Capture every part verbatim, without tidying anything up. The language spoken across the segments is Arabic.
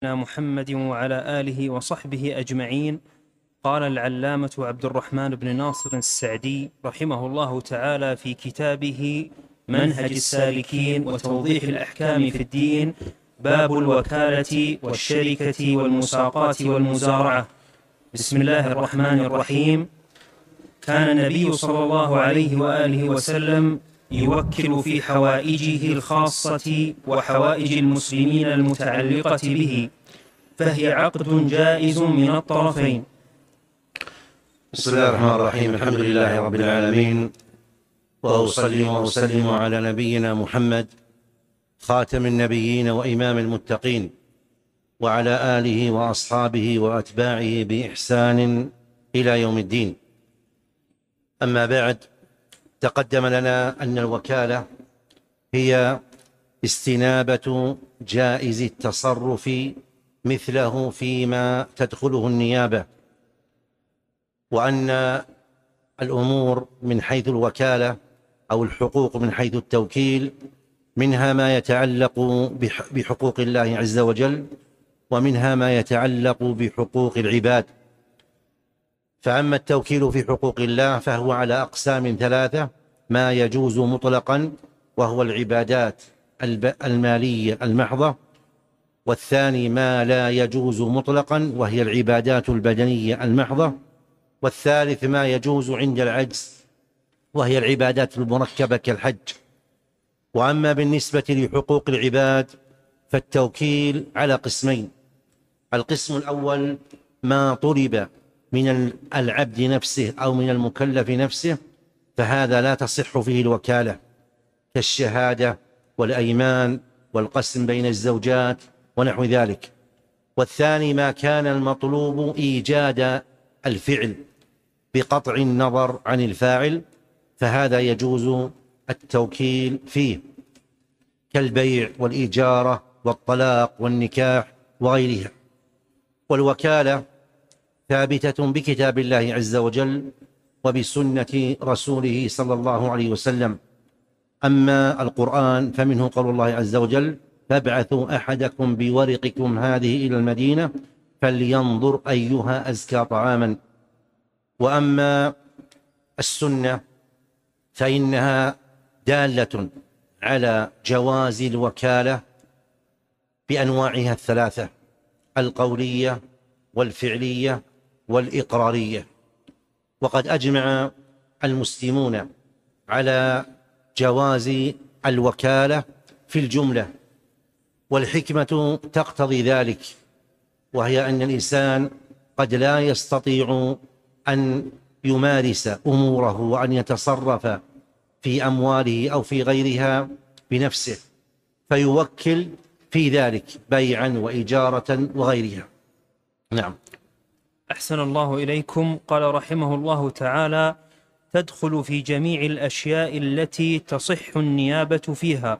محمد وعلى آله وصحبه أجمعين. قال العلامة عبد الرحمن بن ناصر السعدي رحمه الله تعالى في كتابه منهج السالكين وتوضيح الأحكام في الدين: باب الوكالة والشركة والمساقات والمزارعة. بسم الله الرحمن الرحيم. كان النبي صلى الله عليه وآله وسلم يوكل في حوائجه الخاصة وحوائج المسلمين المتعلقة به، فهي عقد جائز من الطرفين. بسم الله الرحمن الرحيم. الحمد لله رب العالمين، وأصلي وأسلم على نبينا محمد خاتم النبيين وإمام المتقين، وعلى آله وأصحابه وأتباعه بإحسان إلى يوم الدين. أما بعد، تقدم لنا أن الوكالة هي استنابة جائز التصرف مثله فيما تدخله النيابة، وأن الأمور من حيث الوكالة أو الحقوق من حيث التوكيل منها ما يتعلق بحقوق الله عز وجل، ومنها ما يتعلق بحقوق العباد. فأما التوكيل في حقوق الله فهو على أقسام ثلاثة: ما يجوز مطلقا وهو العبادات المالية المحضة، والثاني ما لا يجوز مطلقا وهي العبادات البدنية المحضة، والثالث ما يجوز عند العجز وهي العبادات المركبة كالحج. وأما بالنسبة لحقوق العباد فالتوكيل على قسمين: القسم الأول ما طلب من العبد نفسه أو من المكلف نفسه، فهذا لا تصح فيه الوكالة، كالشهادة والأيمان والقسم بين الزوجات ونحو ذلك. والثاني ما كان المطلوب إيجاد الفعل بقطع النظر عن الفاعل، فهذا يجوز التوكيل فيه، كالبيع والإجارة والطلاق والنكاح وغيرها. والوكالة ثابتة بكتاب الله عز وجل وبسنة رسوله صلى الله عليه وسلم. أما القرآن فمنه قول الله عز وجل: فابعثوا أحدكم بورقكم هذه إلى المدينة فلينظر أيها أزكى طعاما. وأما السنة فإنها دالة على جواز الوكالة بأنواعها الثلاثة: القولية والفعلية والإقرارية. وقد أجمع المسلمون على جواز الوكالة في الجملة، والحكمة تقتضي ذلك، وهي أن الإنسان قد لا يستطيع أن يمارس أموره وأن يتصرف في أمواله أو في غيرها بنفسه، فيوكل في ذلك بيعا وإجارة وغيرها. نعم. أحسن الله إليكم. قال رحمه الله تعالى: تدخل في جميع الأشياء التي تصح النيابة فيها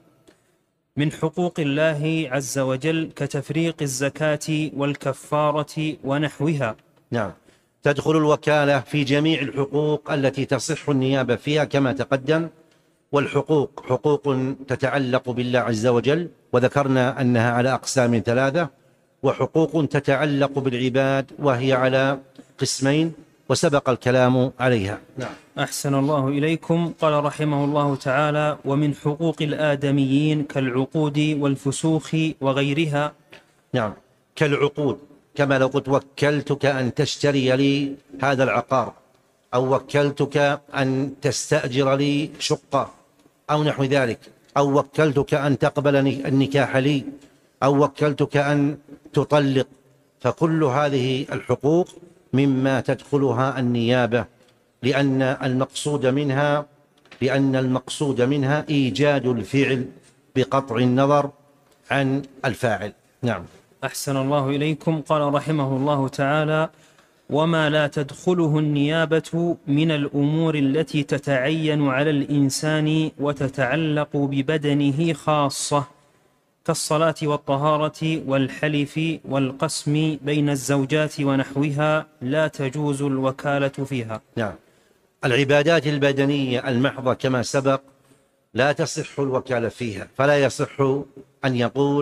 من حقوق الله عز وجل، كتفريق الزكاة والكفارة ونحوها. نعم، تدخل الوكالة في جميع الحقوق التي تصح النيابة فيها كما تقدم. والحقوق حقوق تتعلق بالله عز وجل، وذكرنا أنها على أقسام ثلاثة، وحقوق تتعلق بالعباد وهي على قسمين، وسبق الكلام عليها. نعم. أحسن الله إليكم. قال رحمه الله تعالى: ومن حقوق الآدميين كالعقود والفسوخ وغيرها. نعم، كالعقود، كما لو قلت وكلتك أن تشتري لي هذا العقار، أو وكلتك أن تستأجر لي شقة أو نحو ذلك، أو وكلتك أن تقبل النكاح لي، أو وكلتك أن تطلق. فكل هذه الحقوق مما تدخلها النيابة، لأن المقصود منها لأن المقصود منها إيجاد الفعل بقطع النظر عن الفاعل. نعم. أحسن الله إليكم. قال رحمه الله تعالى: وما لا تدخله النيابة من الأمور التي تتعين على الإنسان وتتعلق ببدنه خاصة، كالصلاة والطهارة والحلف والقسم بين الزوجات ونحوها، لا تجوز الوكالة فيها. نعم، العبادات البدنية المحضة كما سبق لا تصح الوكالة فيها، فلا يصح أن يقول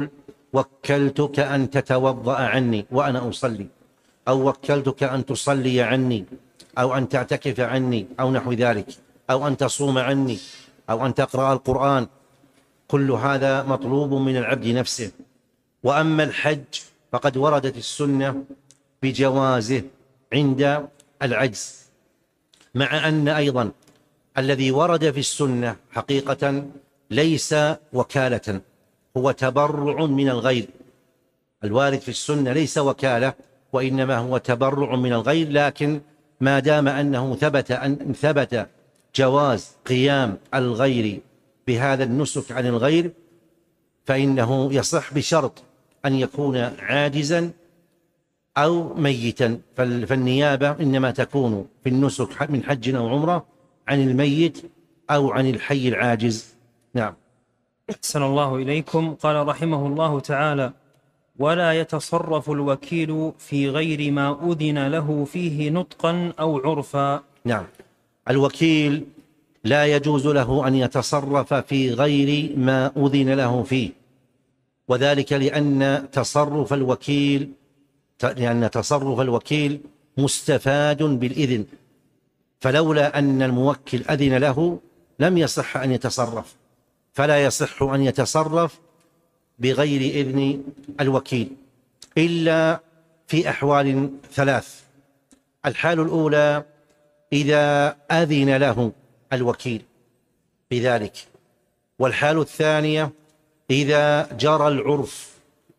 وكلتك أن تتوضأ عني وأنا أصلي، أو وكلتك أن تصلي عني، أو أن تعتكف عني، أو نحو ذلك، أو أن تصوم عني، أو أن تقرأ القرآن. كل هذا مطلوب من العبد نفسه. وأما الحج فقد وردت السنة بجوازه عند العجز، مع أن أيضا الذي ورد في السنة حقيقة ليس وكالة، هو تبرع من الغير. الوارد في السنة ليس وكالة، وإنما هو تبرع من الغير، لكن ما دام أنه ثبت أن ثبت جواز قيام الغير بهذا النسك عن الغير فإنه يصح، بشرط أن يكون عاجزا أو ميتا. فالنيابة إنما تكون في النسك من حج أو عمرة عن الميت أو عن الحي العاجز. نعم. أحسن الله إليكم. قال رحمه الله تعالى: ولا يتصرف الوكيل في غير ما أذن له فيه نطقا أو عرفا. نعم، الوكيل لا يجوز له أن يتصرف في غير ما أذن له فيه، وذلك لأن تصرف الوكيل لأن تصرف الوكيل مستفاد بالإذن، فلولا أن الموكل أذن له لم يصح أن يتصرف، فلا يصح أن يتصرف بغير إذن الوكيل إلا في أحوال ثلاث. الحال الأولى إذا أذن له الوكيل بذلك، والحال الثانية إذا جرى العرف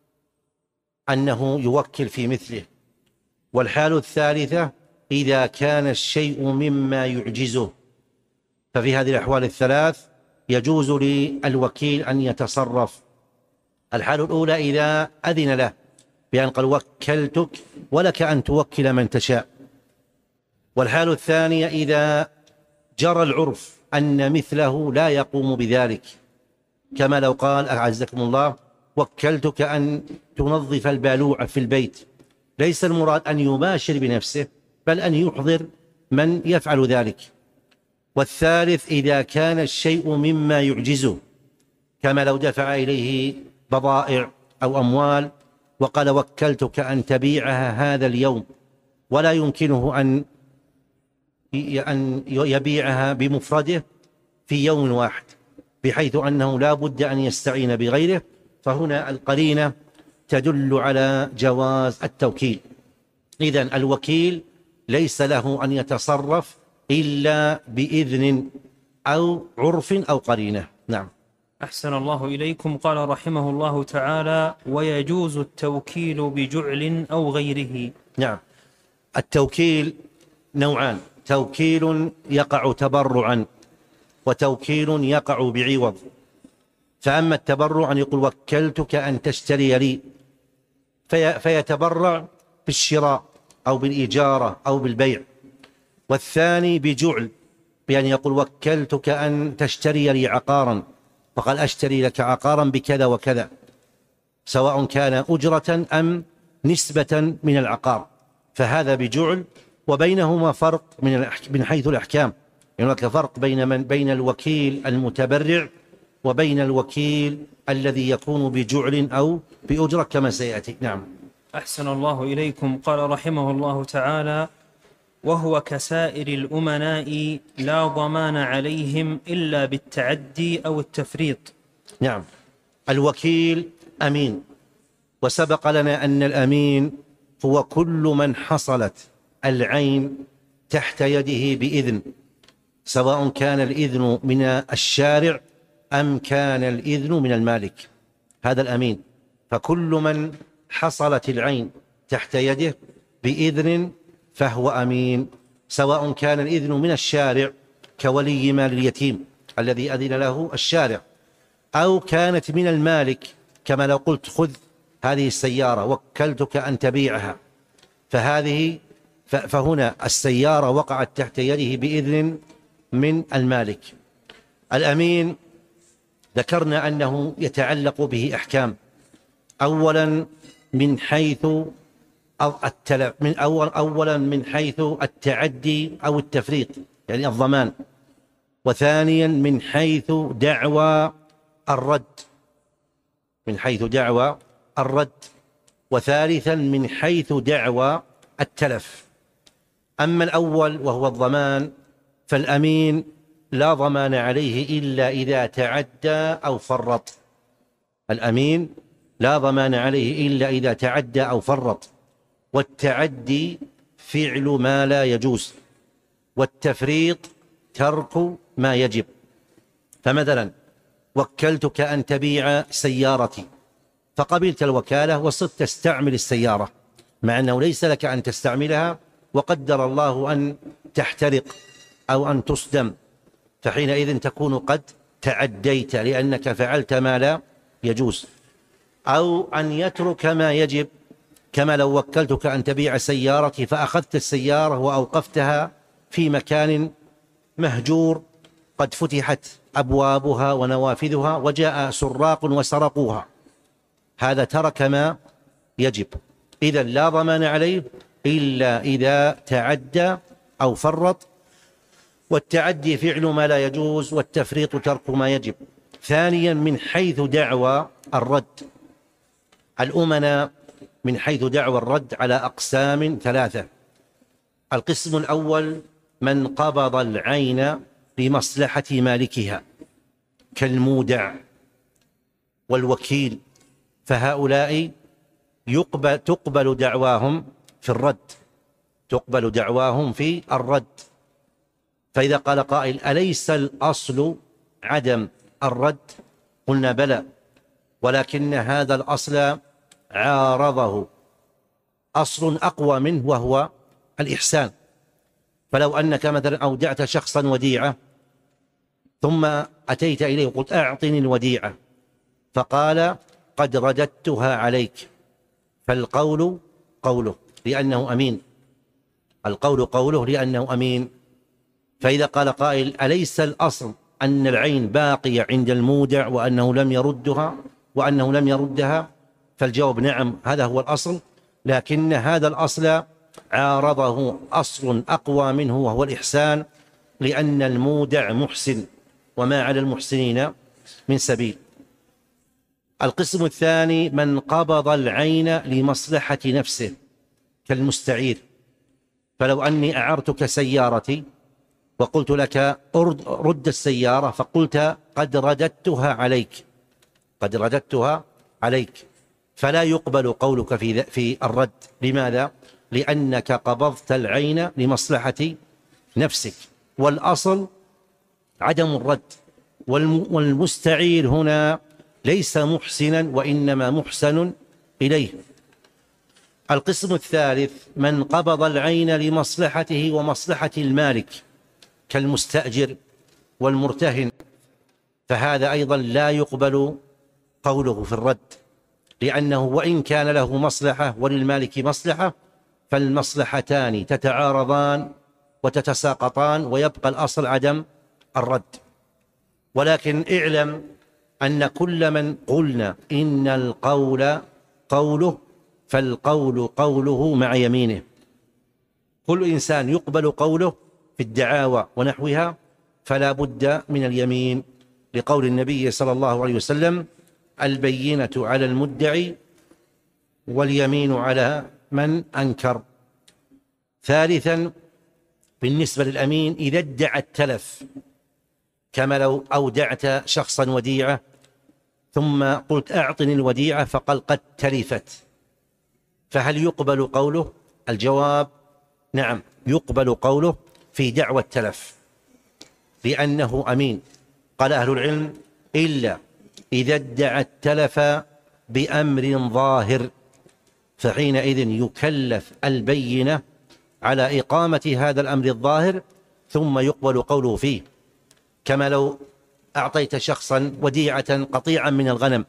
أنه يوكل في مثله، والحال الثالثة إذا كان الشيء مما يعجزه. ففي هذه الأحوال الثلاث يجوز للوكيل أن يتصرف. الحال الأولى إذا أذن له بأن قال وكلتك ولك أن توكل من تشاء، والحال الثانية إذا جرى العرف أن مثله لا يقوم بذلك، كما لو قال أعزكم الله وكلتك أن تنظف البالوع في البيت، ليس المراد أن يباشر بنفسه بل أن يحضر من يفعل ذلك. والثالث إذا كان الشيء مما يعجزه، كما لو دفع إليه بضائع أو أموال وقال وكلتك أن تبيعها هذا اليوم، ولا يمكنه أن أن يبيعها بمفرده في يوم واحد، بحيث أنه لا بد أن يستعين بغيره، فهنا القرينة تدل على جواز التوكيل. إذن الوكيل ليس له أن يتصرف إلا بإذن أو عرف أو قرينة. نعم. أحسن الله إليكم. قال رحمه الله تعالى: ويجوز التوكيل بجعل أو غيره. نعم، التوكيل نوعان: توكيل يقع تبرعا، وتوكيل يقع بعوض. فأما التبرع أن يقول وكلتك أن تشتري لي، في فيتبرع بالشراء أو بالإجارة أو بالبيع. والثاني بجعل، بأن يقول وكلتك أن تشتري لي عقارا، فقال أشتري لك عقارا بكذا وكذا، سواء كان أجرة أم نسبة من العقار، فهذا بجعل. وبينهما فرق من من حيث الأحكام، هناك فرق بين من بين الوكيل المتبرع وبين الوكيل الذي يكون بجعل أو بأجرة كما سيأتي. نعم. أحسن الله إليكم. قال رحمه الله تعالى: وهو كسائر الأمناء لا ضمان عليهم إلا بالتعدي أو التفريط. نعم، الوكيل أمين، وسبق لنا أن الأمين هو كل من حصلت العين تحت يده بإذن، سواء كان الإذن من الشارع أم كان الإذن من المالك، هذا الأمين. فكل من حصلت العين تحت يده بإذن فهو أمين، سواء كان الإذن من الشارع كولي مال اليتيم الذي أذن له الشارع، أو كانت من المالك كما لو قلت خذ هذه السيارة وكلتك أن تبيعها، فهذه فهنا السيارة وقعت تحت يده بإذن من المالك. الأمين ذكرنا أنه يتعلق به أحكام، أولا من حيث التلف من أول أولا من حيث التعدي أو التفريط يعني الضمان، وثانيا من حيث دعوى الرد من حيث دعوى الرد، وثالثا من حيث دعوى التلف. أما الأول وهو الضمان فالأمين لا ضمان عليه إلا إذا تعدى أو فرط. الأمين لا ضمان عليه إلا إذا تعدى أو فرط، والتعدي فعل ما لا يجوز، والتفريط ترك ما يجب. فمثلا وكلتك أن تبيع سيارتي، فقبلت الوكالة وصرت تستعمل السيارة مع أنه ليس لك أن تستعملها، وقدر الله أن تحترق أو أن تصدم، فحينئذ تكون قد تعديت لأنك فعلت ما لا يجوز. أو أن يترك ما يجب، كما لو وكلتك أن تبيع سيارتي فأخذت السيارة وأوقفتها في مكان مهجور قد فتحت أبوابها ونوافذها وجاء سراق وسرقوها، هذا ترك ما يجب، إذن لا ضمان عليه إلا إذا تعدى أو فرط، والتعدي فعل ما لا يجوز، والتفريط ترك ما يجب. ثانيا من حيث دعوى الرد، الأمناء من حيث دعوى الرد على أقسام ثلاثة. القسم الأول من قبض العين لمصلحة مالكها كالمودع والوكيل، فهؤلاء يقبل تقبل دعواهم في الرد، تقبل دعواهم في الرد. فإذا قال قائل أليس الأصل عدم الرد؟ قلنا بلى، ولكن هذا الأصل عارضه أصل أقوى منه وهو الإحسان. فلو أنك مثلا أودعت شخصا وديعة ثم أتيت إليه وقلت أعطني الوديعة، فقال قد رددتها عليك، فالقول قوله لأنه أمين، القول قوله لأنه أمين. فإذا قال قائل أليس الأصل أن العين باقية عند المودع وأنه لم يردها وأنه لم يردها؟ فالجواب نعم، هذا هو الأصل، لكن هذا الأصل عارضه أصل أقوى منه وهو الإحسان، لأن المودع محسن وما على المحسنين من سبيل. القسم الثاني من قبض العين لمصلحة نفسه كالمستعير، فلو أني أعرتك سيارتي وقلت لك رد السيارة، فقلت قد رددتها عليك، قد رددتها عليك، فلا يقبل قولك في في الرد. لماذا؟ لأنك قبضت العين لمصلحة نفسك، والأصل عدم الرد، والمستعير هنا ليس محسنا وإنما محسن إليه. القسم الثالث من قبض العين لمصلحته ومصلحة المالك كالمستأجر والمرتهن، فهذا أيضا لا يقبل قوله في الرد، لأنه وإن كان له مصلحة وللمالك مصلحة فالمصلحتان تتعارضان وتتساقطان، ويبقى الأصل عدم الرد. ولكن اعلم أن كل من قلنا إن القول قوله فالقول قوله مع يمينه، كل إنسان يقبل قوله في الدعاوى ونحوها فلا بد من اليمين، لقول النبي صلى الله عليه وسلم البينة على المدعي واليمين على من أنكر. ثالثا بالنسبة للأمين إذا ادعى التلف، كما لو أودعت شخصا وديعة ثم قلت أعطني الوديعة فقال قد تلفت، فهل يقبل قوله؟ الجواب نعم، يقبل قوله في دعوى التلف لأنه أمين. قال أهل العلم إلا إذا ادعى التلف بأمر ظاهر، فحينئذ يكلف البينة على إقامة هذا الأمر الظاهر ثم يقبل قوله فيه، كما لو أعطيت شخصا وديعة قطيعا من الغنم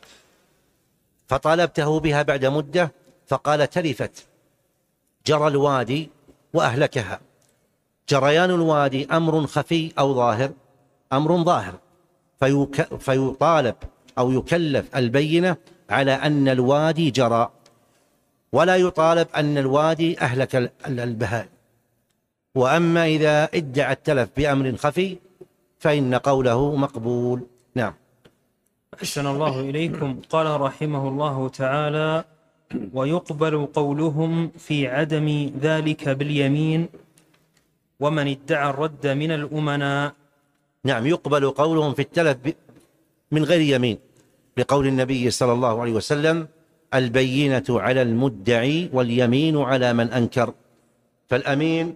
فطالبته بها بعد مدة فقال تلفت، جرى الوادي وأهلكها. جريان الوادي أمر خفي أو ظاهر؟ أمر ظاهر، فيك فيطالب أو يكلف البينة على أن الوادي جرى، ولا يطالب أن الوادي أهلك البهائم. وأما إذا ادعى التلف بأمر خفي فإن قوله مقبول. نعم. أحسن الله إليكم. قال رحمه الله تعالى: ويقبل قولهم في عدم ذلك باليمين ومن ادعى الرد من الأمناء. نعم، يقبل قولهم في التلف من غير يمين، لقول النبي صلى الله عليه وسلم: البينة على المدعي واليمين على من أنكر. فالأمين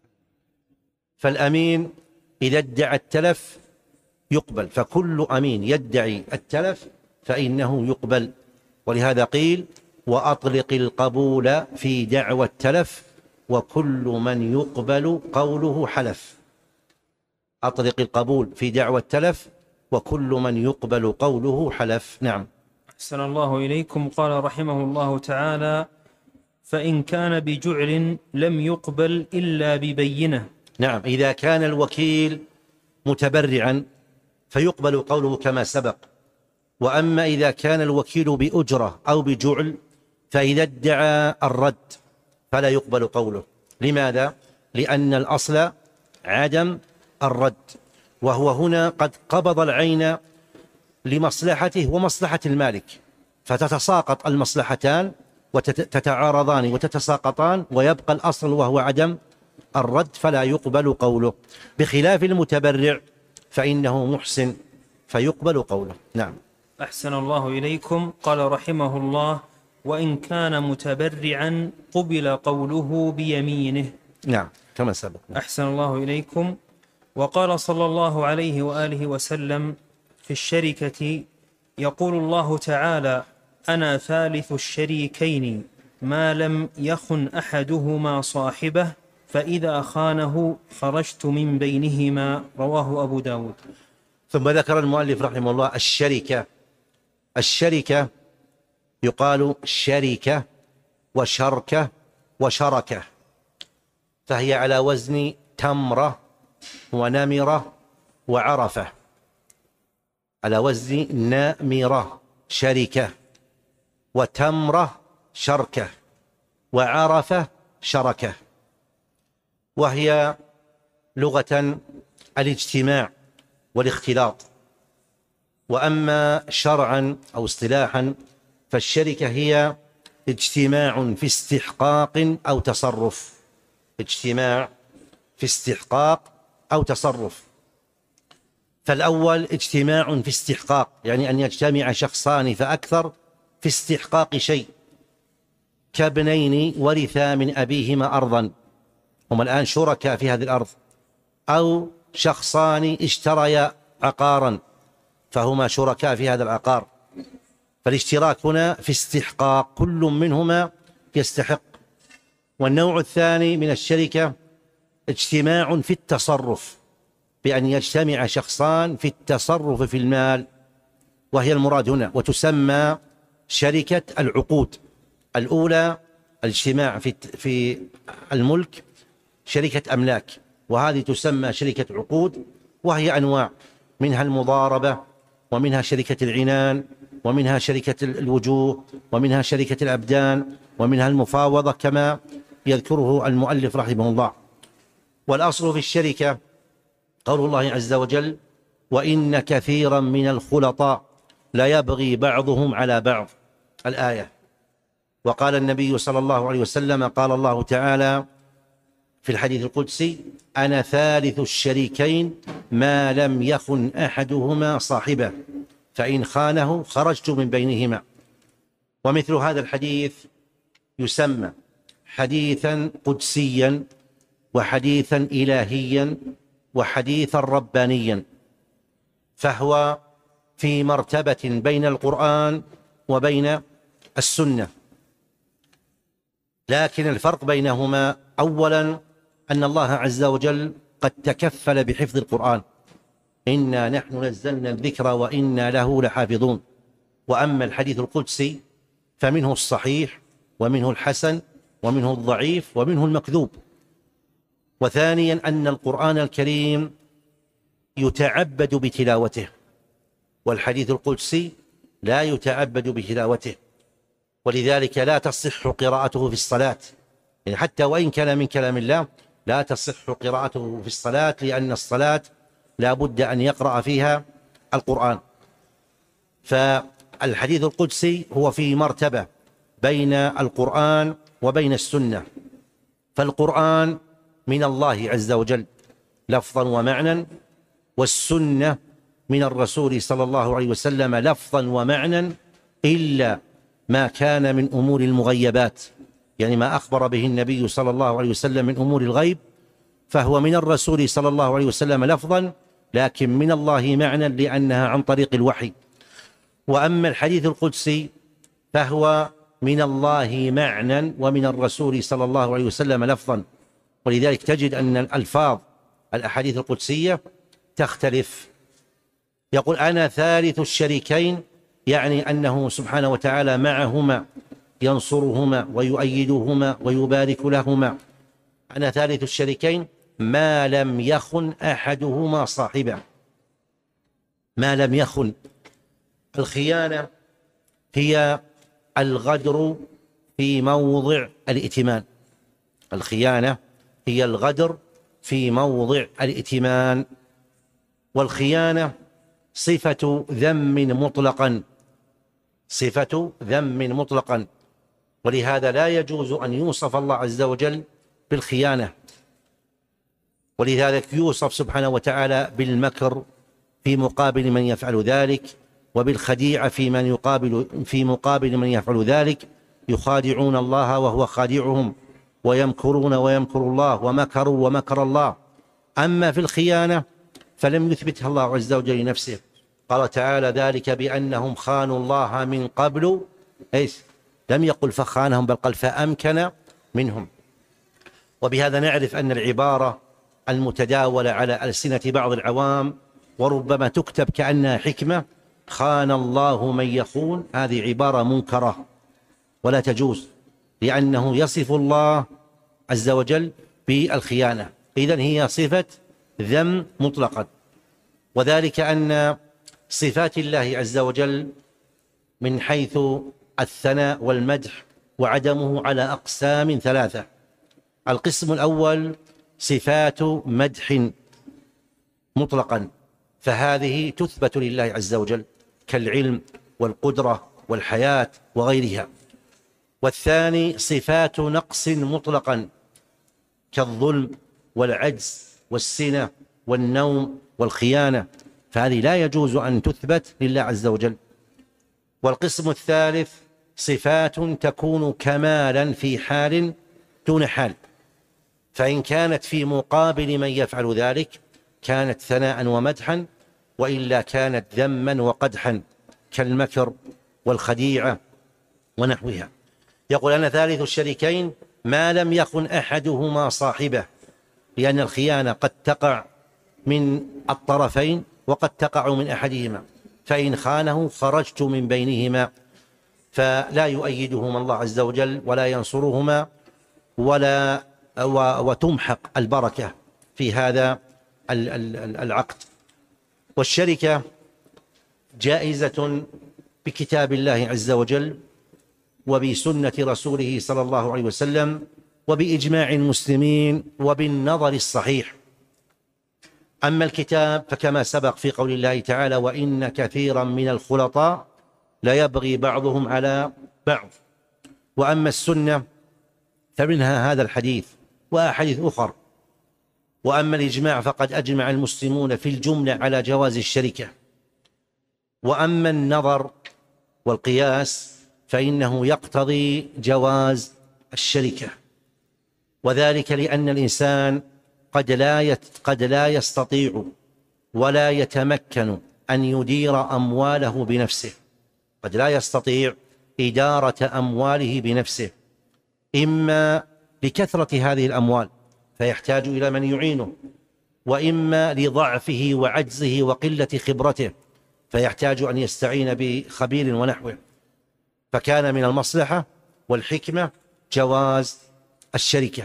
فالأمين إذا ادعى التلف يقبل، فكل أمين يدعي التلف فإنه يقبل. ولهذا قيل: وأطلق القبول في دعوى التلف وكل من يقبل قوله حلف. أطلق القبول في دعوى التلف وكل من يقبل قوله حلف. نعم. أحسن الله إليكم. قال رحمه الله تعالى: فإن كان بجعل لم يقبل إلا ببينة. نعم، إذا كان الوكيل متبرعا فيقبل قوله كما سبق. وأما إذا كان الوكيل بأجرة أو بجعل فإذا ادعى الرد فلا يقبل قوله. لماذا؟ لأن الأصل عدم الرد، وهو هنا قد قبض العين لمصلحته ومصلحة المالك، فتتساقط المصلحتان وتتعارضان وتتساقطان، ويبقى الأصل وهو عدم الرد فلا يقبل قوله، بخلاف المتبرع فإنه محسن فيقبل قوله. نعم. أحسن الله إليكم. قال رحمه الله: وإن كان متبرعا قبل قوله بيمينه. نعم كما سبق. أحسن الله إليكم. وقال صلى الله عليه وآله وسلم في الشركة: يقول الله تعالى: أنا ثالث الشريكين ما لم يخن أحدهما صاحبه فإذا خانه خرجت من بينهما. رواه أبو داود. ثم ذكر المؤلف رحمه الله الشركة. الشركة يقال شركة وشركة وشركة، فهي على وزن تمرة ونمرة وعرفة، على وزن نامرة شركة، وتمرة شركة، وعرفة شركة. وهي لغة الاجتماع والاختلاط. وأما شرعا أو اصطلاحا فالشركة هي اجتماع في استحقاق أو تصرف. اجتماع في استحقاق أو تصرف. فالأول اجتماع في استحقاق، يعني أن يجتمع شخصان فأكثر في استحقاق شيء، كابنين ورثا من أبيهما أرضا، هم الآن شركاء في هذه الأرض، أو شخصان اشتريا عقارا فهما شركاء في هذا العقار. فالاشتراك هنا في استحقاق، كل منهما يستحق. والنوع الثاني من الشركة اجتماع في التصرف، بأن يجتمع شخصان في التصرف في المال، وهي المراد هنا، وتسمى شركة العقود. الأولى الاجتماع في في الملك شركة أملاك، وهذه تسمى شركة عقود، وهي أنواع، منها المضاربة، ومنها شركة العنان، ومنها شركة الوجوه، ومنها شركة الأبدان، ومنها المفاوضة كما يذكره المؤلف رحمه الله. والأصل في الشركة قول الله عز وجل: وإن كثيرا من الخلطاء لا يبغي بعضهم على بعض، الآية. وقال النبي صلى الله عليه وسلم: قال الله تعالى في الحديث القدسي: أنا ثالث الشريكين ما لم يخن أحدهما صاحبه فإن خانه خرجت من بينهما. ومثل هذا الحديث يسمى حديثا قدسيا، وحديثا إلهيا، وحديثا ربانيا، فهو في مرتبة بين القرآن وبين السنة. لكن الفرق بينهما أولا أن الله عز وجل قد تكفل بحفظ القرآن: إنا نحن نزلنا الذكر وإنا له لحافظون. وأما الحديث القدسي فمنه الصحيح، ومنه الحسن، ومنه الضعيف، ومنه المكذوب. وثانيا أن القرآن الكريم يتعبد بتلاوته، والحديث القدسي لا يتعبد بتلاوته، ولذلك لا تصح قراءته في الصلاة، يعني حتى وإن كان من كلام الله لا تصح قراءته في الصلاة، لأن الصلاة لا بد أن يقرأ فيها القرآن. فالحديث القدسي هو في مرتبة بين القرآن وبين السنة، فالقرآن من الله عز وجل لفظا ومعنى، والسنة من الرسول صلى الله عليه وسلم لفظا ومعنى، إلا ما كان من أمور المغيبات، يعني ما أخبر به النبي صلى الله عليه وسلم من أمور الغيب فهو من الرسول صلى الله عليه وسلم لفظا، لكن من الله معنى لأنها عن طريق الوحي. وأما الحديث القدسي فهو من الله معنى ومن الرسول صلى الله عليه وسلم لفظا، ولذلك تجد أن الألفاظ الأحاديث القدسية تختلف. يقول أنا ثالث الشريكين، يعني أنه سبحانه وتعالى معهما ينصرهما ويؤيدهما ويبارك لهما. أنا ثالث الشريكين ما لم يخن أحدهما صاحبه، ما لم يخن. الخيانة هي الغدر في موضع الائتمان، الخيانة هي الغدر في موضع الائتمان، والخيانة صفة ذم مطلقا، صفة ذم مطلقا، ولهذا لا يجوز أن يوصف الله عز وجل بالخيانة، ولذلك يوصف سبحانه وتعالى بالمكر في مقابل من يفعل ذلك، وبالخديعة في من يقابل في مقابل من يفعل ذلك. يخادعون الله وهو خادعهم، ويمكرون ويمكر الله، ومكروا ومكر الله. أما في الخيانة فلم يثبتها الله عز وجل لنفسه، قال تعالى ذلك بأنهم خانوا الله من قبل، إيش؟ لم يقل فخانهم بل قال فأمكن منهم. وبهذا نعرف أن العبارة المتداولة على ألسنة بعض العوام وربما تكتب كأنها حكمة، خان الله من يخون، هذه عبارة منكرة ولا تجوز، لأنه يصف الله عز وجل بالخيانة، إذن هي صفة ذم مطلقا. وذلك أن صفات الله عز وجل من حيث الثناء والمدح وعدمه على أقسام ثلاثة. القسم الأول صفات مدح مطلقا، فهذه تثبت لله عز وجل كالعلم والقدرة والحياة وغيرها. والثاني صفات نقص مطلقا كالظلم والعجز والسنة والنوم والخيانة، فهذه لا يجوز أن تثبت لله عز وجل. والقسم الثالث صفات تكون كمالا في حال دون حال، فإن كانت في مقابل من يفعل ذلك كانت ثناء ومدحا، وإلا كانت ذما وقدحا كالمكر والخديعة ونحوها. يقول أنا ثالث الشريكين ما لم يخن أحدهما صاحبه، لأن الخيانة قد تقع من الطرفين وقد تقع من أحدهما، فإن خانه خرجت من بينهما، فلا يؤيدهما الله عز وجل ولا ينصرهما، ولا وتمحق البركة في هذا العقد. والشركة جائزة بكتاب الله عز وجل وبسنة رسوله صلى الله عليه وسلم وبإجماع المسلمين وبالنظر الصحيح. أما الكتاب فكما سبق في قول الله تعالى وإن كثيرا من الخلطاء ليبغي بعضهم على بعض. وأما السنة فمنها هذا الحديث وأحاديث أخر. وأما الإجماع فقد أجمع المسلمون في الجملة على جواز الشركة. وأما النظر والقياس فإنه يقتضي جواز الشركة، وذلك لأن الإنسان قد لا قد لا يستطيع ولا يتمكن أن يدير أمواله بنفسه، قد لا يستطيع إدارة أمواله بنفسه، إما لكثرة هذه الأموال فيحتاج إلى من يعينه، وإما لضعفه وعجزه وقلة خبرته فيحتاج أن يستعين بخبير ونحوه. فكان من المصلحة والحكمة جواز الشركة.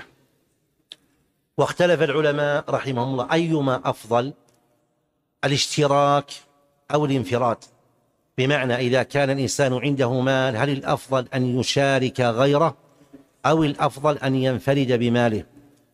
واختلف العلماء رحمهم الله أيما أفضل، الاشتراك أو الانفراد، بمعنى إذا كان الإنسان عنده مال هل الأفضل أن يشارك غيره أو الأفضل أن ينفرد بماله؟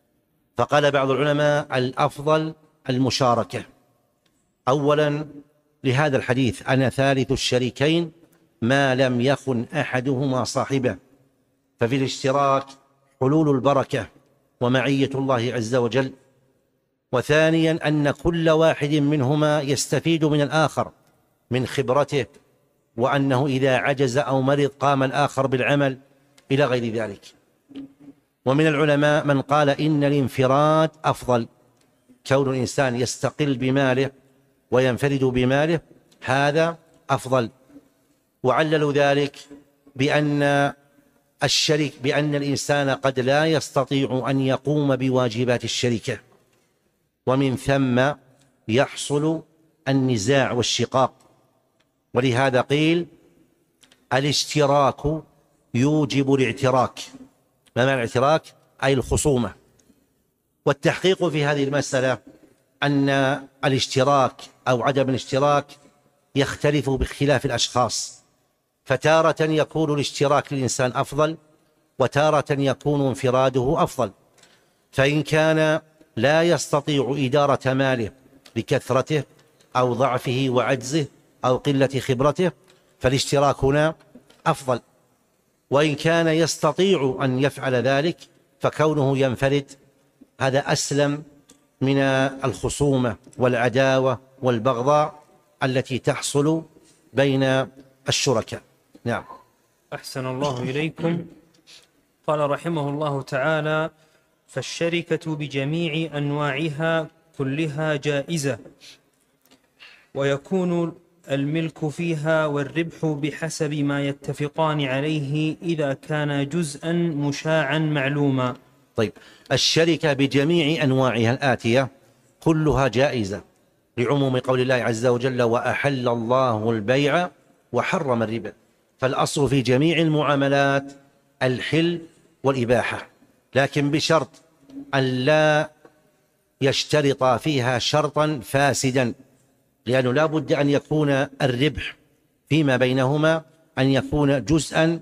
فقال بعض العلماء الأفضل المشاركة، أولا لهذا الحديث: أنا ثالث الشريكين ما لم يخن أحدهما صاحبه. ففي الاشتراك حلول البركة ومعية الله عز وجل. وثانيا أن كل واحد منهما يستفيد من الآخر من خبرته، وأنه إذا عجز أو مرض قام الآخر بالعمل إلى غير ذلك. ومن العلماء من قال إن الانفراد أفضل، كون الإنسان يستقل بماله وينفرد بماله هذا أفضل. وعللوا ذلك بأن الشريك بأن الإنسان قد لا يستطيع أن يقوم بواجبات الشركة، ومن ثم يحصل النزاع والشقاق. ولهذا قيل الاشتراك يوجب الاعتراك. ما معنى الاعتراك؟ أي الخصومة. والتحقيق في هذه المسألة أن الاشتراك أو عدم الاشتراك يختلف باختلاف الأشخاص، فتارة يكون الاشتراك للإنسان أفضل، وتارة يكون انفراده أفضل. فإن كان لا يستطيع إدارة ماله لكثرته أو ضعفه وعجزه أو قلة خبرته فالاشتراك هنا أفضل. وإن كان يستطيع أن يفعل ذلك فكونه ينفرد هذا أسلم من الخصومة والعداوة والبغضاء التي تحصل بين الشركاء. نعم. أحسن الله إليكم. قال رحمه الله تعالى: فالشركة بجميع أنواعها كلها جائزة، ويكون الملك فيها والربح بحسب ما يتفقان عليه إذا كان جزءا مشاعا معلوما. طيب، الشركة بجميع أنواعها الآتية كلها جائزة لعموم قول الله عز وجل: وأحل الله البيع وحرم الربا. فالأصل في جميع المعاملات الحل والإباحة، لكن بشرط أن لا يشترط فيها شرطا فاسدا، لأنه لا بد أن يكون الربح فيما بينهما أن يكون جزءا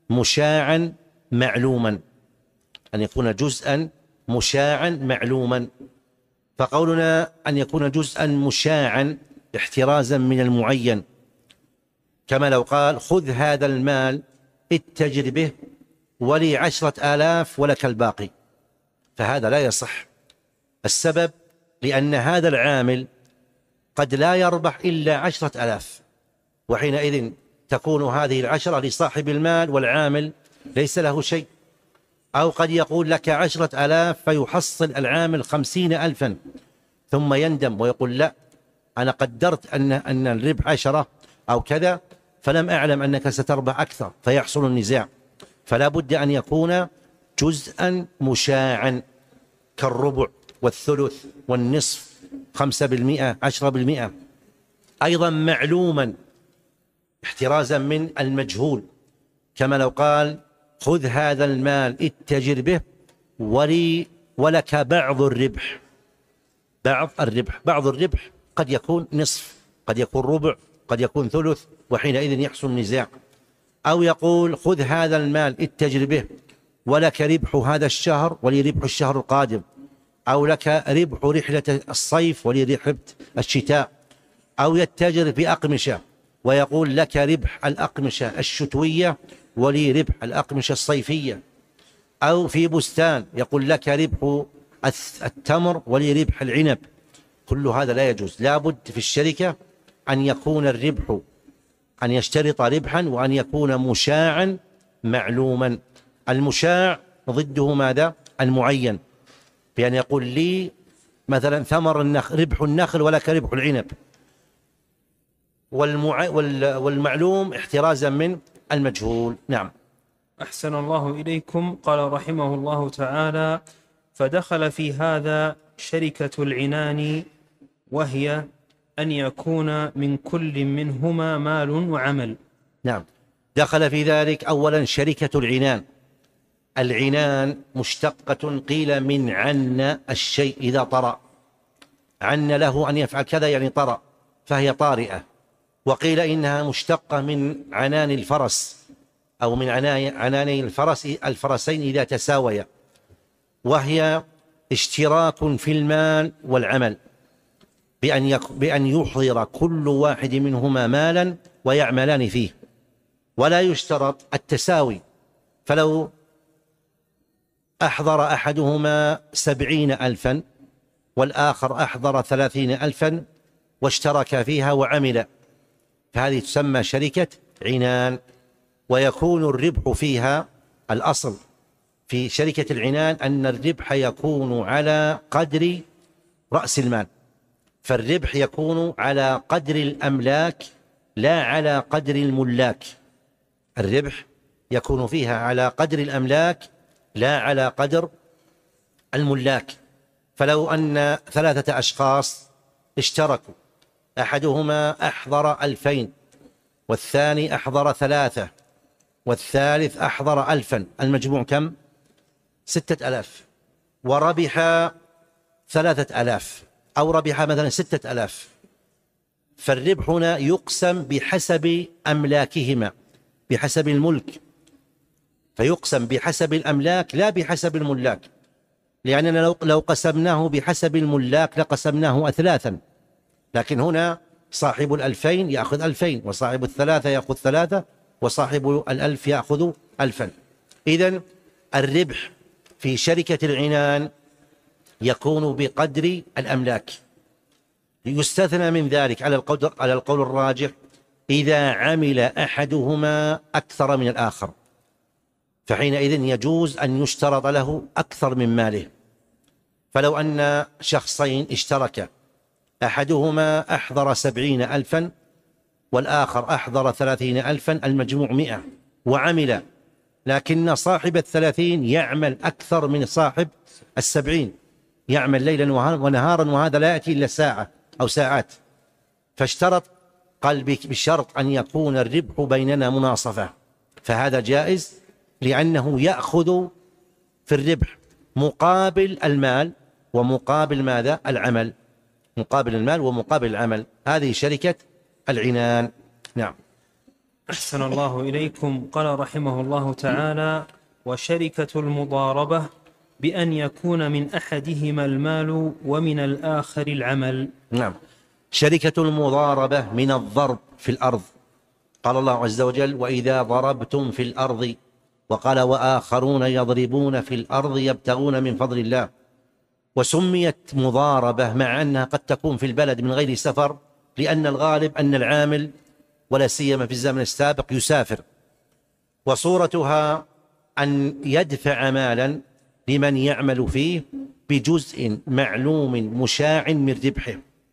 مشاعا معلوما، أن يكون جزءا مشاعا معلوما. فقولنا أن يكون جزءا مشاعا احترازا من المعين، كما لو قال: خذ هذا المال اتجر به ولي عشرة آلاف ولك الباقي، فهذا لا يصح. السبب لأن هذا العامل قد لا يربح إلا عشرة آلاف، وحينئذ تكون هذه العشرة لصاحب المال والعامل ليس له شيء. أو قد يقول لك عشرة آلاف فيحصل العامل خمسين ألفا ثم يندم ويقول: لا، أنا قدرت أن أن الربح عشرة أو كذا فلم أعلم أنك ستربح أكثر، فيحصل النزاع. فلا بد أن يكون جزءا مشاعا كالربع والثلث والنصف، خمسة بالمئة، عشرة بالمئة. أيضا معلوما احترازا من المجهول، كما لو قال: خذ هذا المال اتجر به ولي ولك بعض الربح. بعض الربح بعض الربح قد يكون نصف، قد يكون ربع، قد يكون ثلث، وحينئذ يحصل النزاع. أو يقول: خذ هذا المال اتجر به ولك ربح هذا الشهر ولي ربح الشهر القادم، أو لك ربح رحلة الصيف ولي ربح الشتاء. أو يتجر في أقمشة ويقول: لك ربح الأقمشة الشتوية ولي ربح الأقمشة الصيفية. أو في بستان يقول: لك ربح التمر ولي ربح العنب. كل هذا لا يجوز. لا بد في الشركة أن يكون الربح، أن يشترط ربحا، وأن يكون مشاعا معلوما. المشاع ضده ماذا؟ المعين، بأن يقول لي مثلا ثمر النخل ربح النخل ولك ربح العنب. والمع... والمعلوم احترازا من المجهول. نعم. أحسن الله إليكم. قال رحمه الله تعالى: فدخل في هذا شركة العنان، وهي أن يكون من كل منهما مال وعمل. نعم، دخل في ذلك أولا شركة العنان. العنان مشتقة قيل من عن الشيء إذا طرأ، عن له أن يفعل كذا يعني طرأ، فهي طارئة. وقيل إنها مشتقة من عنان الفرس، أو من عناني الفرس الفرسين إذا تساويا، وهي اشتراك في المال والعمل. بأن, يك بأن يحضر كل واحد منهما مالا ويعملان فيه، ولا يشترط التساوي. فلو أحضر أحدهما سبعين ألفا والآخر أحضر ثلاثين ألفا واشترك فيها وعمل، فهذه تسمى شركة عنان، ويكون الربح فيها، الأصل في شركة العنان أن الربح يكون على قدر رأس المال، فالربح يكون على قدر الأملاك لا على قدر الملاك. الربح يكون فيها على قدر الأملاك لا على قدر الملاك. فلو أن ثلاثة أشخاص اشتركوا، أحدهما أحضر ألفين والثاني أحضر ثلاثة والثالث أحضر ألفا، المجموع كم؟ ستة ألاف، وربح ثلاثة ألاف أو ربح مثلا ستة ألاف، فالربح هنا يقسم بحسب أملاكهما، بحسب الملك، فيقسم بحسب الأملاك لا بحسب الملاك، لأننا لو لو قسمناه بحسب الملاك لقسمناه أثلاثا، لكن هنا صاحب الألفين يأخذ ألفين، وصاحب الثلاثة يأخذ ثلاثة، وصاحب الألف يأخذ ألفا. إذن الربح في شركة العنان يكون بقدر الأملاك. يستثنى من ذلك على القول على القول الراجح إذا عمل أحدهما أكثر من الآخر، فحينئذ يجوز أن يشترط له أكثر من ماله. فلو أن شخصين اشتركا، أحدهما أحضر سبعين ألفا والآخر أحضر ثلاثين ألفا، المجموع مئة، وعمل، لكن صاحب الثلاثين يعمل أكثر من صاحب السبعين، يعمل ليلا ونهارا، وهذا لا يأتي إلا ساعة أو ساعات، فاشترط، قال بشرط أن يكون الربح بيننا مناصفة، فهذا جائز لأنه يأخذ في الربح مقابل المال ومقابل ماذا؟ العمل، مقابل المال ومقابل العمل. هذه شركة العنان. نعم. أحسن الله إليكم. قال رحمه الله تعالى: وشركة المضاربة بأن يكون من أحدهما المال ومن الآخر العمل. نعم. شركة المضاربة من الضرب في الأرض، قال الله عز وجل: وإذا ضربتم في الأرض، وقال: وآخرون يضربون في الأرض يبتغون من فضل الله. وسميت مضاربة مع أنها قد تكون في البلد من غير سفر، لأن الغالب أن العامل ولا سيما في الزمن السابق يسافر، وصورتها أن يدفع مالا لمن يعمل فيه بجزء معلوم مشاع من ربحه.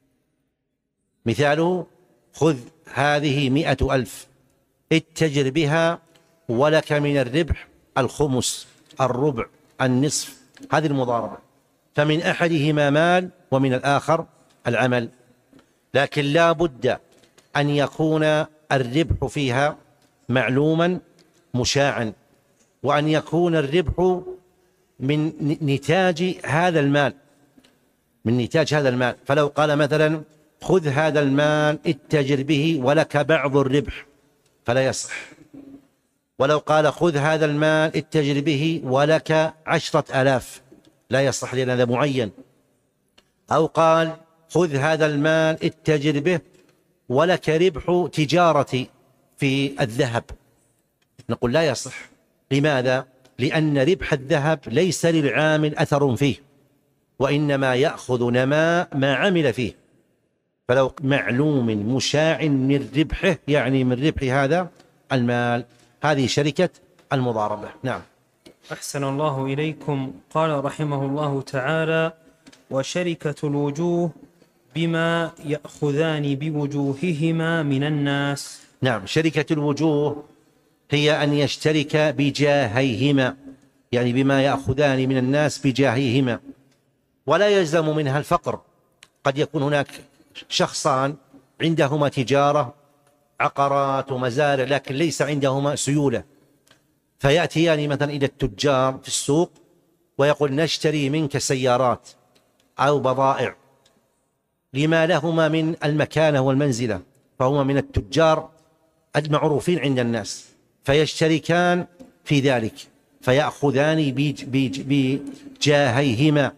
مثاله: خذ هذه مئة ألف اتجر بها ولك من الربح الخمس، الربع، النصف. هذه المضاربة، فمن أحدهما مال ومن الآخر العمل، لكن لا بد أن يكون الربح فيها معلوما مشاعا، وأن يكون الربح من نتاج هذا المال، من نتاج هذا المال. فلو قال مثلا: خذ هذا المال اتجر به ولك بعض الربح، فلا يصح. ولو قال: خذ هذا المال اتجر به ولك عشرة آلاف، لا يصح لأن هذا معين. أو قال: خذ هذا المال اتجر به ولك ربح تجارتي في الذهب، نقول لا يصح. لماذا؟ لأن ربح الذهب ليس للعامل أثر فيه، وإنما يأخذ نماء ما عمل فيه. فلو معلوم مشاع من ربحه، يعني من ربح هذا المال، هذه شركة المضاربة. نعم. أحسن الله إليكم. قال رحمه الله تعالى: وشركة الوجوه بما يأخذان بوجوههما من الناس. نعم. شركة الوجوه هي أن يشترك بجاهيهما، يعني بما يأخذان من الناس بجاهيهما، ولا يلزم منها الفقر. قد يكون هناك شخصان عندهما تجارة عقارات ومزارع، لكن ليس عندهما سيولة، فيأتيان مثلا إلى التجار في السوق ويقول: نشتري منك سيارات أو بضائع، لما لهما من المكانة والمنزلة، فهما من التجار المعروفين عند الناس، فيشتركان في ذلك، فيأخذان بجاهيهما،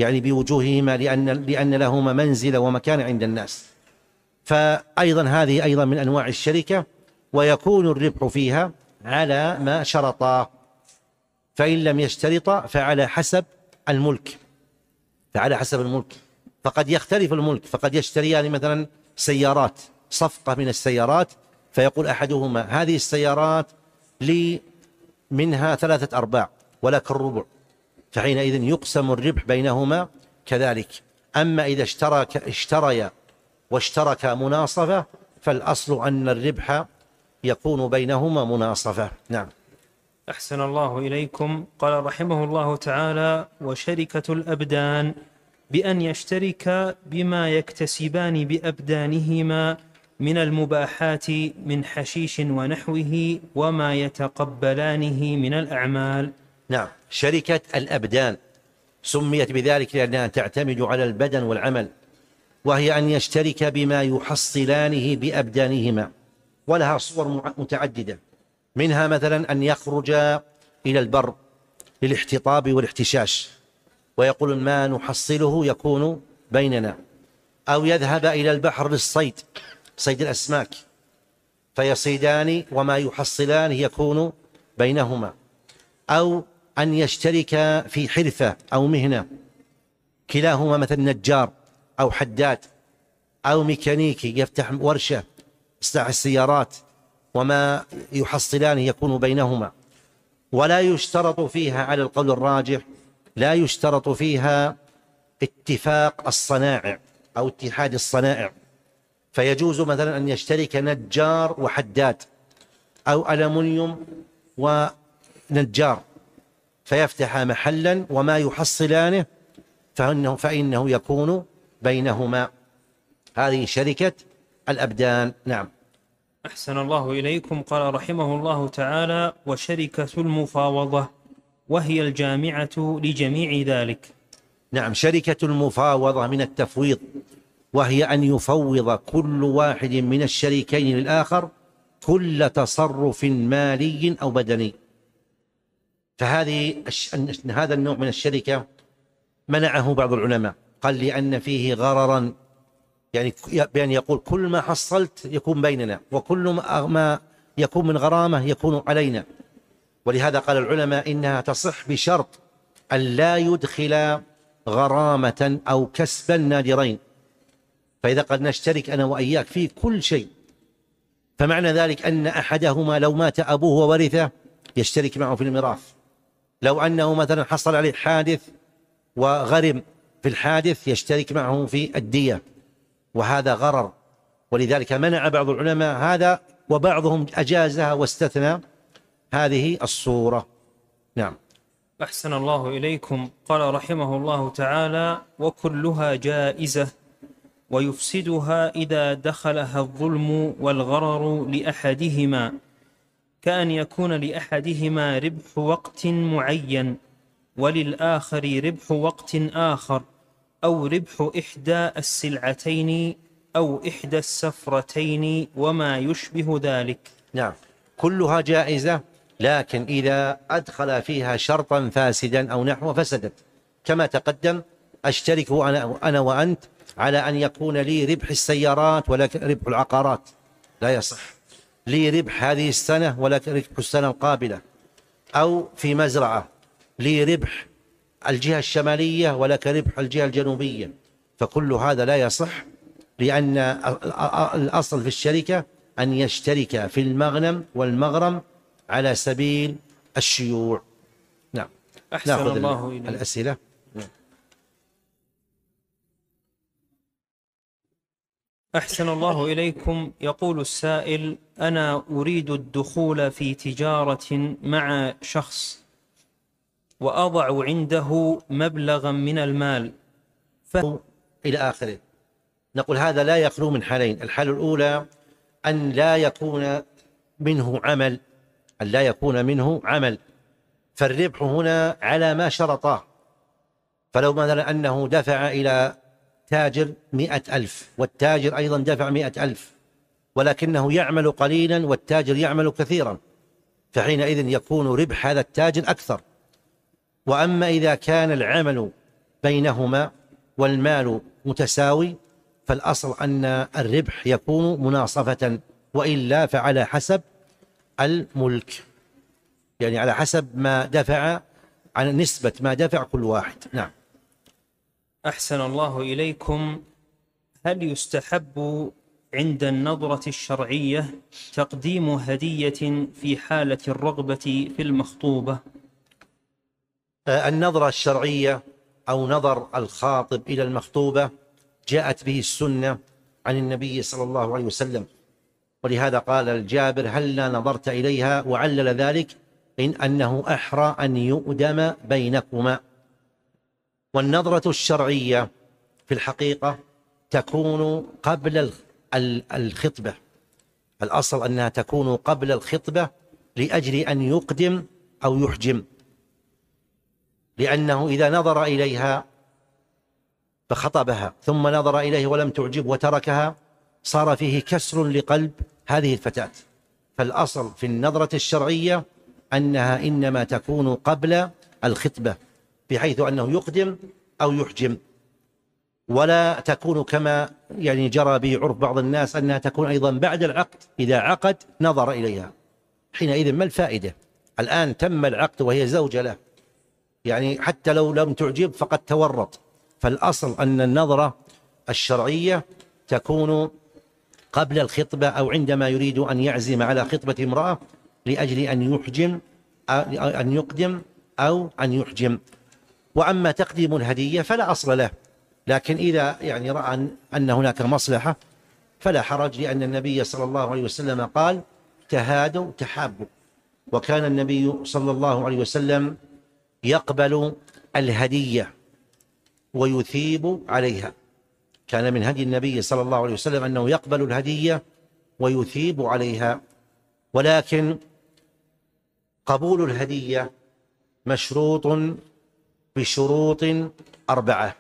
يعني بوجوههما لأن, لأن لهما منزلة ومكان عند الناس. فأيضا هذه أيضا من أنواع الشركة، ويكون الربح فيها على ما شرطا، فإن لم يشترطا فعلى حسب الملك فعلى حسب الملك فقد يختلف الملك، فقد يشتريان مثلا سيارات، صفقة من السيارات، فيقول أحدهما هذه السيارات لي منها ثلاثة أرباع ولك الربع، فحينئذ يقسم الربح بينهما كذلك. أما إذا اشترك اشتريا واشترك مناصفة فالأصل أن الربح يكون بينهما مناصفة. نعم. أحسن الله إليكم. قال رحمه الله تعالى: وشركة الأبدان بأن يشترك بما يكتسبان بأبدانهما من المباحات من حشيش ونحوه وما يتقبلانه من الأعمال. نعم. شركة الأبدان سميت بذلك لأنها تعتمد على البدن والعمل، وهي أن يشترك بما يحصلانه بأبدانهما، ولها صور متعددة، منها مثلا أن يخرج إلى البر للاحتطاب والاحتشاش ويقول ما نحصله يكون بيننا، أو يذهب إلى البحر للصيد، صيد الأسماك، فيصيدان وما يحصلان يكون بينهما، أو أن يشترك في حرفة أو مهنة، كلاهما مثل نجار أو حداد أو ميكانيكي يفتح ورشة إصلاح السيارات، وما يحصلان يكون بينهما. ولا يشترط فيها على القول الراجح لا يشترط فيها اتفاق الصنائع أو اتحاد الصنائع، فيجوز مثلا أن يشترك نجار وحداد أو ألمنيوم ونجار فيفتح محلا وما يحصلانه فإنه, فإنه يكون بينهما. هذه شركة الأبدان. نعم. أحسن الله إليكم. قال رحمه الله تعالى: وشركة المفاوضة وهي الجامعة لجميع ذلك. نعم. شركة المفاوضة من التفويض، وهي أن يفوض كل واحد من الشريكين للآخر كل تصرف مالي أو بدني. فهذه هذا النوع من الشركة منعه بعض العلماء، قال لأن فيه غررا، يعني بأن يقول كل ما حصلت يكون بيننا، وكل ما يكون من غرامة يكون علينا. ولهذا قال العلماء إنها تصح بشرط أن لا يدخل غرامة أو كسبا نادرين. فإذا قد نشترك أنا وإياك في كل شيء، فمعنى ذلك أن أحدهما لو مات أبوه وورثه يشترك معه في الميراث، لو أنه مثلا حصل عليه حادث وغرم في الحادث يشترك معه في الدية، وهذا غرر. ولذلك منع بعض العلماء هذا، وبعضهم أجازها واستثنى هذه الصورة. نعم. أحسن الله إليكم. قال رحمه الله تعالى: وكلها جائزة ويفسدها إذا دخلها الظلم والغرر لأحدهما، كأن يكون لأحدهما ربح وقت معين وللآخر ربح وقت آخر، أو ربح إحدى السلعتين أو إحدى السفرتين وما يشبه ذلك. نعم. كلها جائزة، لكن إذا أدخل فيها شرطا فاسدا أو نحو فسدت، كما تقدم أشترك أنا, أنا وأنت على أن يكون لي ربح السيارات ولك ربح العقارات، لا يصح. لي ربح هذه السنة ولك ربح السنة القابلة، أو في مزرعة لي ربح الجهة الشمالية ولك ربح الجهة الجنوبية، فكل هذا لا يصح، لأن الأصل في الشركة أن يشترك في المغنم والمغرم على سبيل الشيوع. نعم. أحسن الله إليك. الأسئلة. نعم. أحسن الله إليكم. يقول السائل: أنا أريد الدخول في تجارة مع شخص وأضع عنده مبلغا من المال ف... إلى آخره. نقول هذا لا يخلو من حالين: الحالة الأولى أن لا يكون منه عمل أن لا يكون منه عمل فالربح هنا على ما شرطاه. فلو مثلا أنه دفع إلى تاجر مئة ألف والتاجر أيضا دفع مئة ألف، ولكنه يعمل قليلا والتاجر يعمل كثيرا، فحينئذ يكون ربح هذا التاجر أكثر. وأما إذا كان العمل بينهما والمال متساوي، فالأصل أن الربح يكون مناصفة، وإلا فعلى حسب الملك، يعني على حسب ما دفع، عن نسبة ما دفع كل واحد. نعم. أحسن الله إليكم. هل يستحب عند النظرة الشرعية تقديم هدية في حالة الرغبة في المخطوبة؟ النظرة الشرعية أو نظر الخاطب إلى المخطوبة جاءت به السنة عن النبي صلى الله عليه وسلم، ولهذا قال الجابر: هلا نظرت إليها؟ وعلل ذلك إن أنه أحرى أن يؤدم بينكما. والنظرة الشرعية في الحقيقة تكون قبل الخطبة، الأصل أنها تكون قبل الخطبة لأجل أن يقدم أو يحجم، لأنه إذا نظر إليها فخطبها ثم نظر إليه ولم تعجب وتركها صار فيه كسر لقلب هذه الفتاة. فالأصل في النظرة الشرعية أنها إنما تكون قبل الخطبة، بحيث أنه يقدم أو يحجم، ولا تكون كما يعني جرى به عرف بعض الناس أنها تكون أيضا بعد العقد، إذا عقد نظر إليها، حينئذ ما الفائدة؟ الآن تم العقد وهي زوجة له، يعني حتى لو لم تعجب فقد تورط. فالأصل أن النظرة الشرعية تكون قبل الخطبة أو عندما يريد أن يعزم على خطبة امرأة لأجل أن يحجم أن يقدم أو أن يحجم. وأما تقديم الهدية فلا أصل له، لكن إذا يعني رأى أن هناك مصلحة فلا حرج، لأن النبي صلى الله عليه وسلم قال: تهادوا تحابوا. وكان النبي صلى الله عليه وسلم يقبل الهدية ويثيب عليها، كان من هدي النبي صلى الله عليه وسلم أنه يقبل الهدية ويثيب عليها. ولكن قبول الهدية مشروط بشروط أربعة.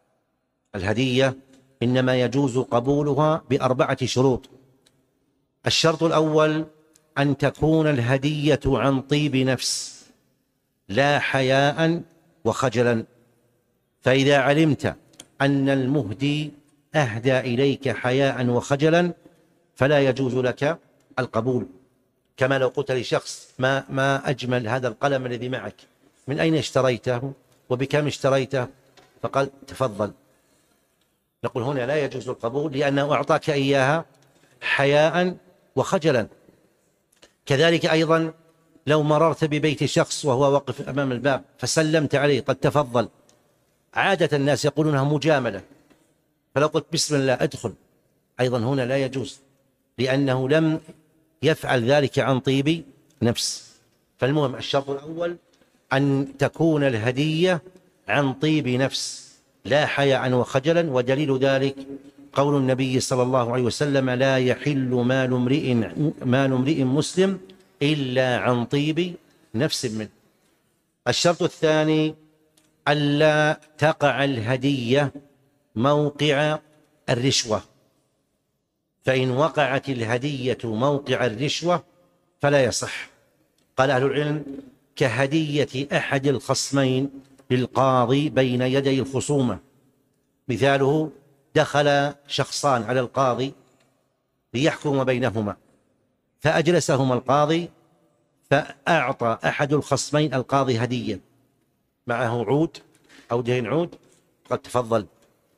الهدية إنما يجوز قبولها بأربعة شروط. الشرط الأول أن تكون الهدية عن طيب نفس لا حياء وخجلا، فإذا علمت أن المهدي أهدى إليك حياء وخجلا فلا يجوز لك القبول. كما لو قلت لشخص: ما ما أجمل هذا القلم الذي معك، من أين اشتريته وبكم اشتريته؟ فقال: تفضل. نقول هنا لا يجوز القبول، لأنه أعطاك إياها حياء وخجلا. كذلك أيضا لو مررت ببيت شخص وهو واقف أمام الباب فسلمت عليه: قد تفضل، عادة الناس يقولونها مجاملة، فلو قلت: بسم الله ادخل، أيضا هنا لا يجوز، لأنه لم يفعل ذلك عن طيب نفس. فالمهم الشرط الأول أن تكون الهدية عن طيب نفس لا حياء وخجلا، ودليل ذلك قول النبي صلى الله عليه وسلم: لا يحل مال امرئ مال امرئ مسلم إلا عن طيب نفس منه. الشرط الثاني ألا تقع الهدية موقع الرشوة، فإن وقعت الهدية موقع الرشوة فلا يصح. قال أهل العلم: كهدية أحد الخصمين للقاضي بين يدي الخصومة. مثاله: دخل شخصان على القاضي ليحكم بينهما، فأجلسهما القاضي، فأعطى أحد الخصمين القاضي هدية معه عود أو دهن عود، قد تفضل.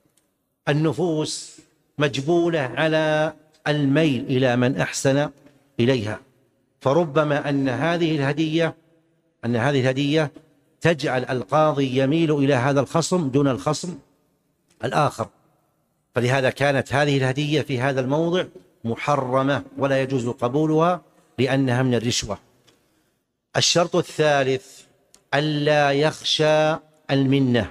النفوس مجبولة على الميل إلى من أحسن إليها، فربما أن هذه الهدية أن هذه الهدية تجعل القاضي يميل إلى هذا الخصم دون الخصم الآخر، فلهذا كانت هذه الهدية في هذا الموضع محرمة ولا يجوز قبولها لأنها من الرشوة. الشرط الثالث ألا يخشى المنة،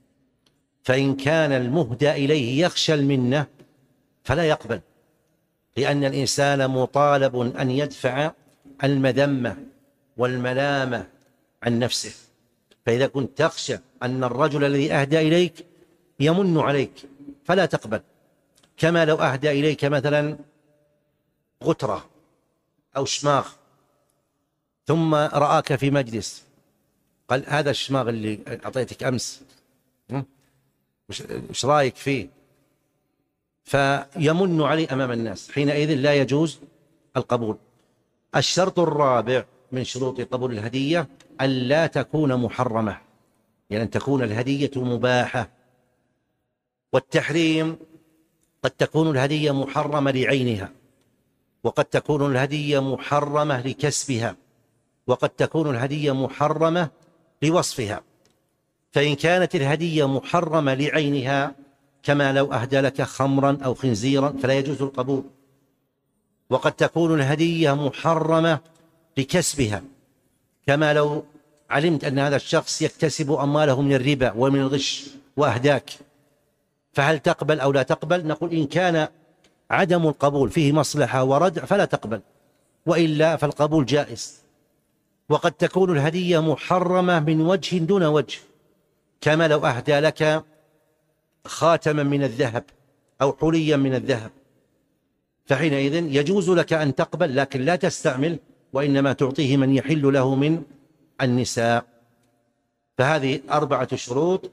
فإن كان المهدى إليه يخشى المنة فلا يقبل، لأن الإنسان مطالب أن يدفع المذمة والملامة عن نفسه. فإذا كنت تخشى أن الرجل الذي أهدى إليك يمن عليك فلا تقبل، كما لو أهدى إليك مثلا غترة أو شماغ ثم رآك في مجلس قال: هذا الشماغ اللي أعطيتك أمس إيش رأيك فيه؟ فيمن عليه أمام الناس، حينئذ لا يجوز القبول. الشرط الرابع من شروط قبول الهدية ألا تكون محرمة، يعني أن تكون الهدية مباحة. والتحريم قد تكون الهدية محرمة لعينها، وقد تكون الهدية محرمة لكسبها، وقد تكون الهدية محرمة لوصفها. فإن كانت الهدية محرمة لعينها كما لو أهدى لك خمرا أو خنزيرا فلا يجوز القبول. وقد تكون الهدية محرمة لكسبها، كما لو علمت أن هذا الشخص يكتسب أمواله من الربا ومن الغش وأهداك، فهل تقبل أو لا تقبل؟ نقول إن كان عدم القبول فيه مصلحة وردع فلا تقبل، وإلا فالقبول جائز. وقد تكون الهدية محرمة من وجه دون وجه، كما لو أهدى لك خاتما من الذهب أو حليا من الذهب، فحينئذ يجوز لك أن تقبل لكن لا تستعمل، وإنما تعطيه من يحل له من النساء. فهذه أربعة شروط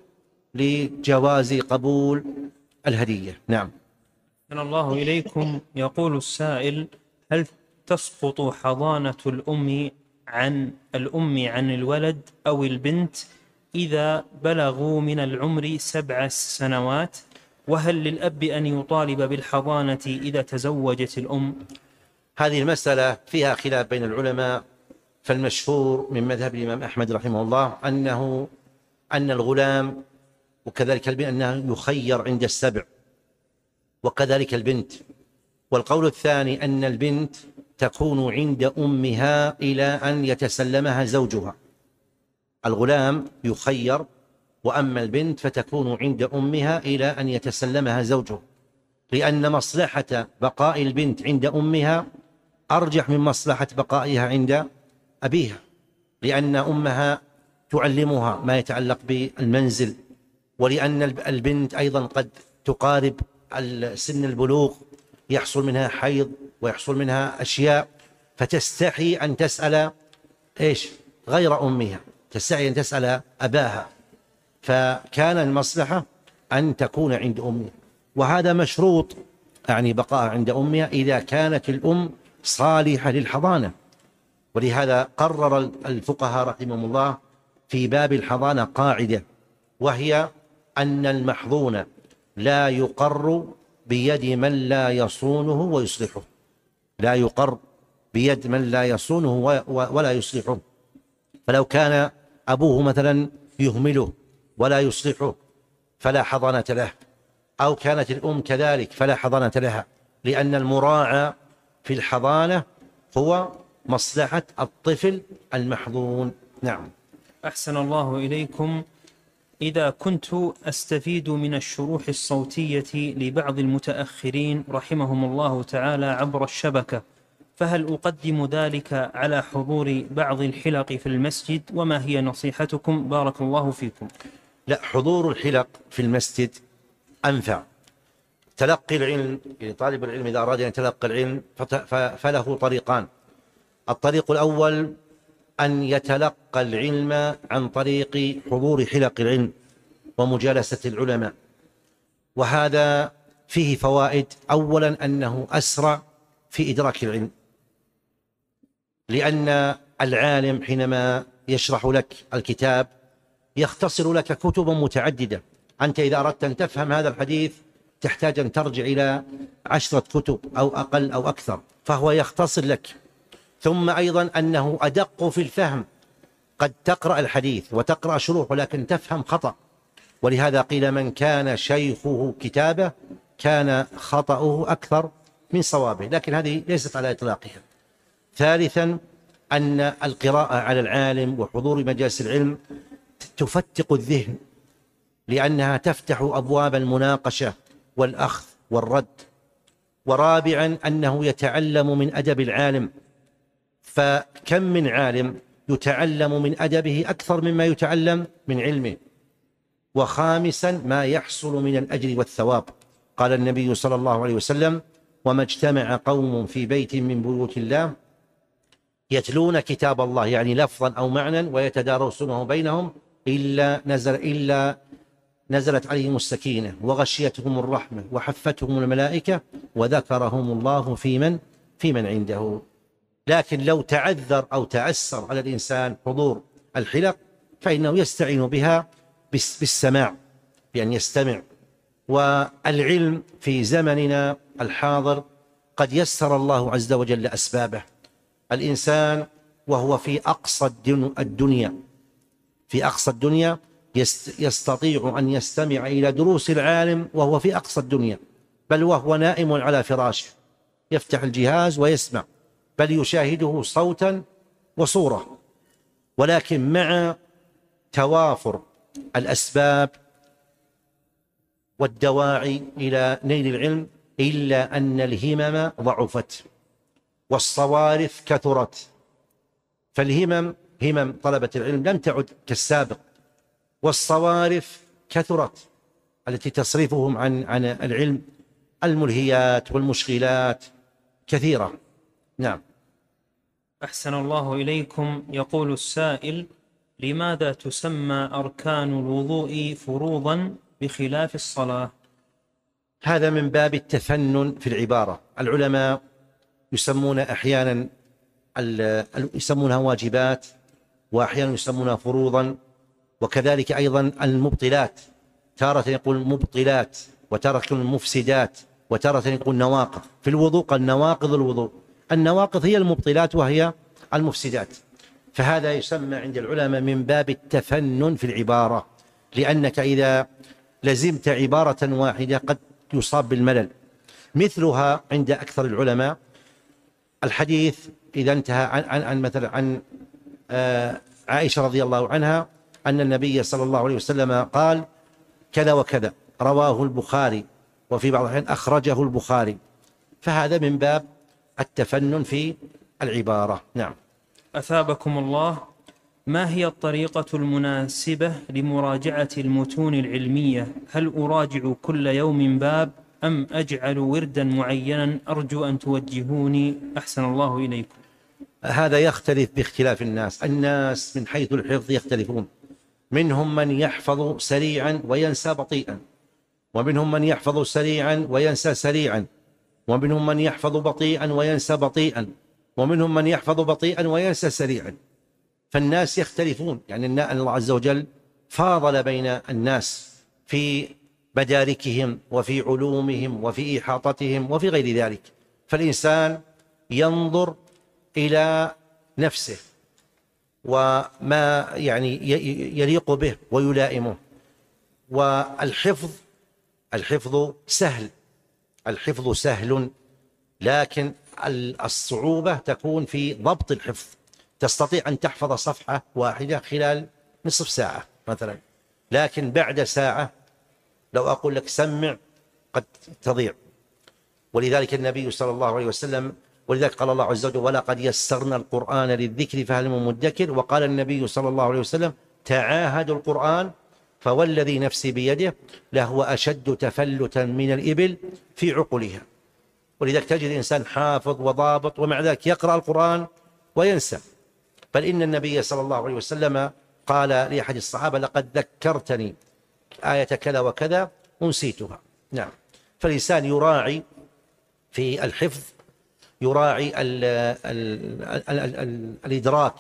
لجواز قبول الهدية. نعم. أحسن الله إليكم. يقول السائل: هل تسقط حضانة الأم عن الأم عن الولد أو البنت إذا بلغوا من العمر سبع سنوات؟ وهل للأب أن يطالب بالحضانة إذا تزوجت الأم؟ هذه المسألة فيها خلاف بين العلماء، فالمشهور من مذهب الإمام أحمد رحمه الله أنه أن الغلام وكذلك البنت أنه يخير عند السبع، وكذلك البنت. والقول الثاني أن البنت تكون عند أمها إلى أن يتسلمها زوجها. الغلام يخير، وأما البنت فتكون عند أمها إلى أن يتسلمها زوجها، لأن مصلحة بقاء البنت عند أمها أرجح من مصلحة بقائها عند أبيها، لأن أمها تعلمها ما يتعلق بالمنزل، ولأن البنت أيضا قد تقارب سن البلوغ، يحصل منها حيض ويحصل منها أشياء، فتستحي أن تسأل إيش غير أمها، تستحي أن تسأل أباها، فكان المصلحة أن تكون عند أمها. وهذا مشروط، يعني بقاء عند أمها إذا كانت الأم صالحة للحضانة. ولهذا قرر الفقهاء رحمهم الله في باب الحضانة قاعدة، وهي أن المحظون لا يقر بيد من لا يصونه ويصلحه، لا يقر بيد من لا يصونه ولا يصلحه. فلو كان أبوه مثلا يهمله ولا يصلحه فلا حضانة له، أو كانت الأم كذلك فلا حضانة لها، لأن المراعى في الحضانة هو مصلحة الطفل المحظون. نعم. أحسن الله إليكم. إذا كنت أستفيد من الشروح الصوتية لبعض المتأخرين رحمهم الله تعالى عبر الشبكة، فهل أقدم ذلك على حضور بعض الحلق في المسجد؟ وما هي نصيحتكم؟ بارك الله فيكم. لا، حضور الحلق في المسجد أنفع. تلقي العلم، يعني طالب العلم إذا أراد أن يتلقى العلم فله طريقان. الطريق الأول أن يتلقى العلم عن طريق حضور حلق العلم ومجالسة العلماء، وهذا فيه فوائد. أولا أنه أسرع في إدراك العلم، لأن العالم حينما يشرح لك الكتاب يختصر لك كتبا متعددة. أنت إذا أردت أن تفهم هذا الحديث تحتاج أن ترجع إلى عشرة كتب أو أقل أو أكثر، فهو يختصر لك. ثم أيضا أنه أدق في الفهم، قد تقرأ الحديث وتقرأ شروحه لكن تفهم خطأ، ولهذا قيل من كان شيخه كتابه كان خطأه أكثر من صوابه، لكن هذه ليست على إطلاقها. ثالثا أن القراءة على العالم وحضور مجالس العلم تفتق الذهن، لأنها تفتح أبواب المناقشة والأخذ والرد. ورابعا أنه يتعلم من أدب العالم، فكم من عالم يتعلم من أدبه أكثر مما يتعلم من علمه. وخامسا ما يحصل من الأجر والثواب. قال النبي صلى الله عليه وسلم: وما اجتمع قوم في بيت من بيوت الله يتلون كتاب الله، يعني لفظا أو معنى، ويتدارسونه بينهم إلا نزل إلا نزلت عليهم السكينة وغشيتهم الرحمة وحفتهم الملائكة وذكرهم الله في من في من عنده. لكن لو تعذر أو تعسر على الإنسان حضور الحلق فإنه يستعين بها بالسماع، بأن يستمع. والعلم في زمننا الحاضر قد يسر الله عز وجل أسبابه. الإنسان وهو في أقصى الدنيا في أقصى الدنيا يستطيع أن يستمع إلى دروس العالم وهو في أقصى الدنيا، بل وهو نائم على فراشه يفتح الجهاز ويسمع، بل يشاهده صوتا وصورة. ولكن مع توافر الأسباب والدواعي إلى نيل العلم إلا أن الهمم ضعفت والصوارف كثرت. فالهمم همم طلبة العلم لم تعد كالسابق، والصوارف كثرت التي تصرفهم عن عن العلم، الملهيات والمشغلات كثيرة. نعم. أحسن الله إليكم. يقول السائل: لماذا تسمى أركان الوضوء فروضا بخلاف الصلاة؟ هذا من باب التفنن في العبارة. العلماء يسمون أحيانا يسمونها واجبات، وأحيانا يسمونها فروضا، وكذلك أيضا المبطلات، تارة يقول مبطلات، وتارة يقول مفسدات، وتارة يقول نواقض. في الوضوء قال نواقض الوضوء، النواقض هي المبطلات وهي المفسدات. فهذا يسمى عند العلماء من باب التفنن في العبارة، لأنك إذا لزمت عبارة واحدة قد يصاب بالملل. مثلها عند أكثر العلماء الحديث إذا انتهى عن, عن, عن مثلا عن آه عائشة رضي الله عنها أن النبي صلى الله عليه وسلم قال كذا وكذا، رواه البخاري، وفي بعض الأحيان أخرجه البخاري. فهذا من باب التفنن في العبارة. نعم. أثابكم الله. ما هي الطريقة المناسبة لمراجعة المتون العلمية؟ هل أراجع كل يوم باب أم أجعل وردا معينا؟ أرجو أن توجهوني أحسن الله إليكم. هذا يختلف باختلاف الناس. الناس من حيث الحفظ يختلفون، منهم من يحفظ سريعا وينسى بطيئا، ومنهم من يحفظ سريعا وينسى سريعا، ومنهم من يحفظ بطيئا وينسى بطيئا، ومنهم من يحفظ بطيئا وينسى سريعا. فالناس يختلفون، يعني الله عز وجل فاضل بين الناس في مداركهم وفي علومهم وفي إحاطتهم وفي غير ذلك. فالإنسان ينظر إلى نفسه وما يعني يليق به ويلائمه. والحفظ الحفظ سهل الحفظ سهل لكن الصعوبة تكون في ضبط الحفظ. تستطيع أن تحفظ صفحة واحدة خلال نصف ساعة مثلا، لكن بعد ساعة لو أقول لك سمع قد تضيع. ولذلك النبي صلى الله عليه وسلم ولذلك قال الله عز وجل ولقد يسرنا القرآن للذكر فهل من مدكر. وقال النبي صلى الله عليه وسلم تعاهدوا القرآن فوالذي نفسي بيده لهو أشد تفلتا من الإبل في عقلها. ولذلك تجد الإنسان حافظ وضابط ومع ذلك يقرأ القرآن وينسى. بل إن النبي صلى الله عليه وسلم قال لأحد الصحابة لقد ذكرتني آية كذا وكذا أنسيتها. نعم. فالإنسان يراعي في الحفظ يراعي ال ال ال ال ال الإدراك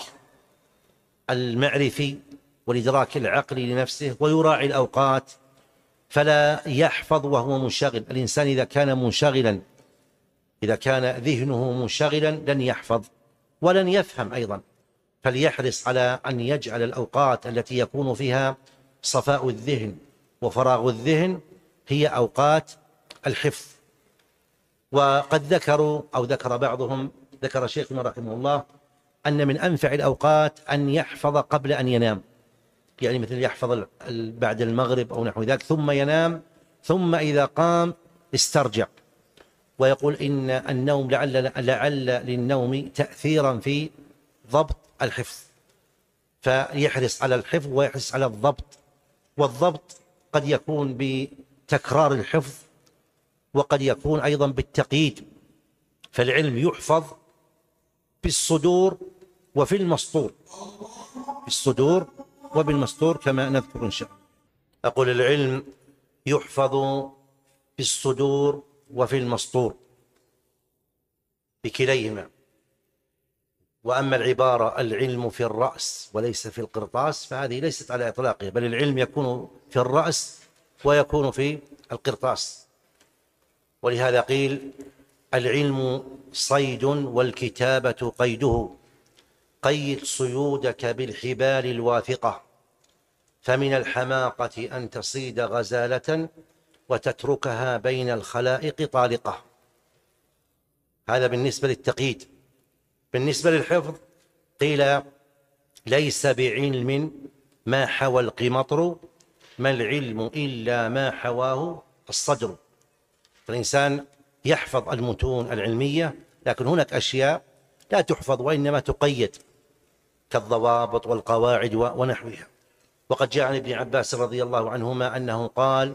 المعرفي والإدراك العقلي لنفسه، ويراعي الأوقات، فلا يحفظ وهو منشغل. الإنسان إذا كان منشغلا إذا كان ذهنه منشغلا لن يحفظ ولن يفهم أيضا. فليحرص على أن يجعل الأوقات التي يكون فيها صفاء الذهن وفراغ الذهن هي أوقات الحفظ. وقد ذكروا أو ذكر بعضهم ذكر شيخنا رحمه الله أن من أنفع الأوقات أن يحفظ قبل أن ينام، يعني مثل يحفظ بعد المغرب أو نحو ذلك ثم ينام، ثم إذا قام استرجع. ويقول إن النوم لعل, لعل للنوم تأثيرا في ضبط الحفظ، فيحرص على الحفظ ويحرص على الضبط. والضبط قد يكون بتكرار الحفظ وقد يكون أيضا بالتقييد. فالعلم يحفظ بالصدور وفي المسطور بالصدور وبالمسطور كما نذكر إن شاء الله. أقول العلم يحفظ في الصدور وفي المسطور بكليهما. وأما العبارة العلم في الرأس وليس في القرطاس فهذه ليست على إطلاقها، بل العلم يكون في الرأس ويكون في القرطاس. ولهذا قيل العلم صيد والكتابة قيده، قيد صيودك بالحبال الواثقة، فمن الحماقة أن تصيد غزالة وتتركها بين الخلائق طالقة. هذا بالنسبة للتقييد. بالنسبة للحفظ قيل ليس بعلم ما حوى القمطر، ما العلم إلا ما حواه الصدر. فالإنسان يحفظ المتون العلمية، لكن هناك أشياء لا تحفظ وإنما تقيد كالضوابط والقواعد ونحوها. وقد جاء عن ابن عباس رضي الله عنهما أنه قال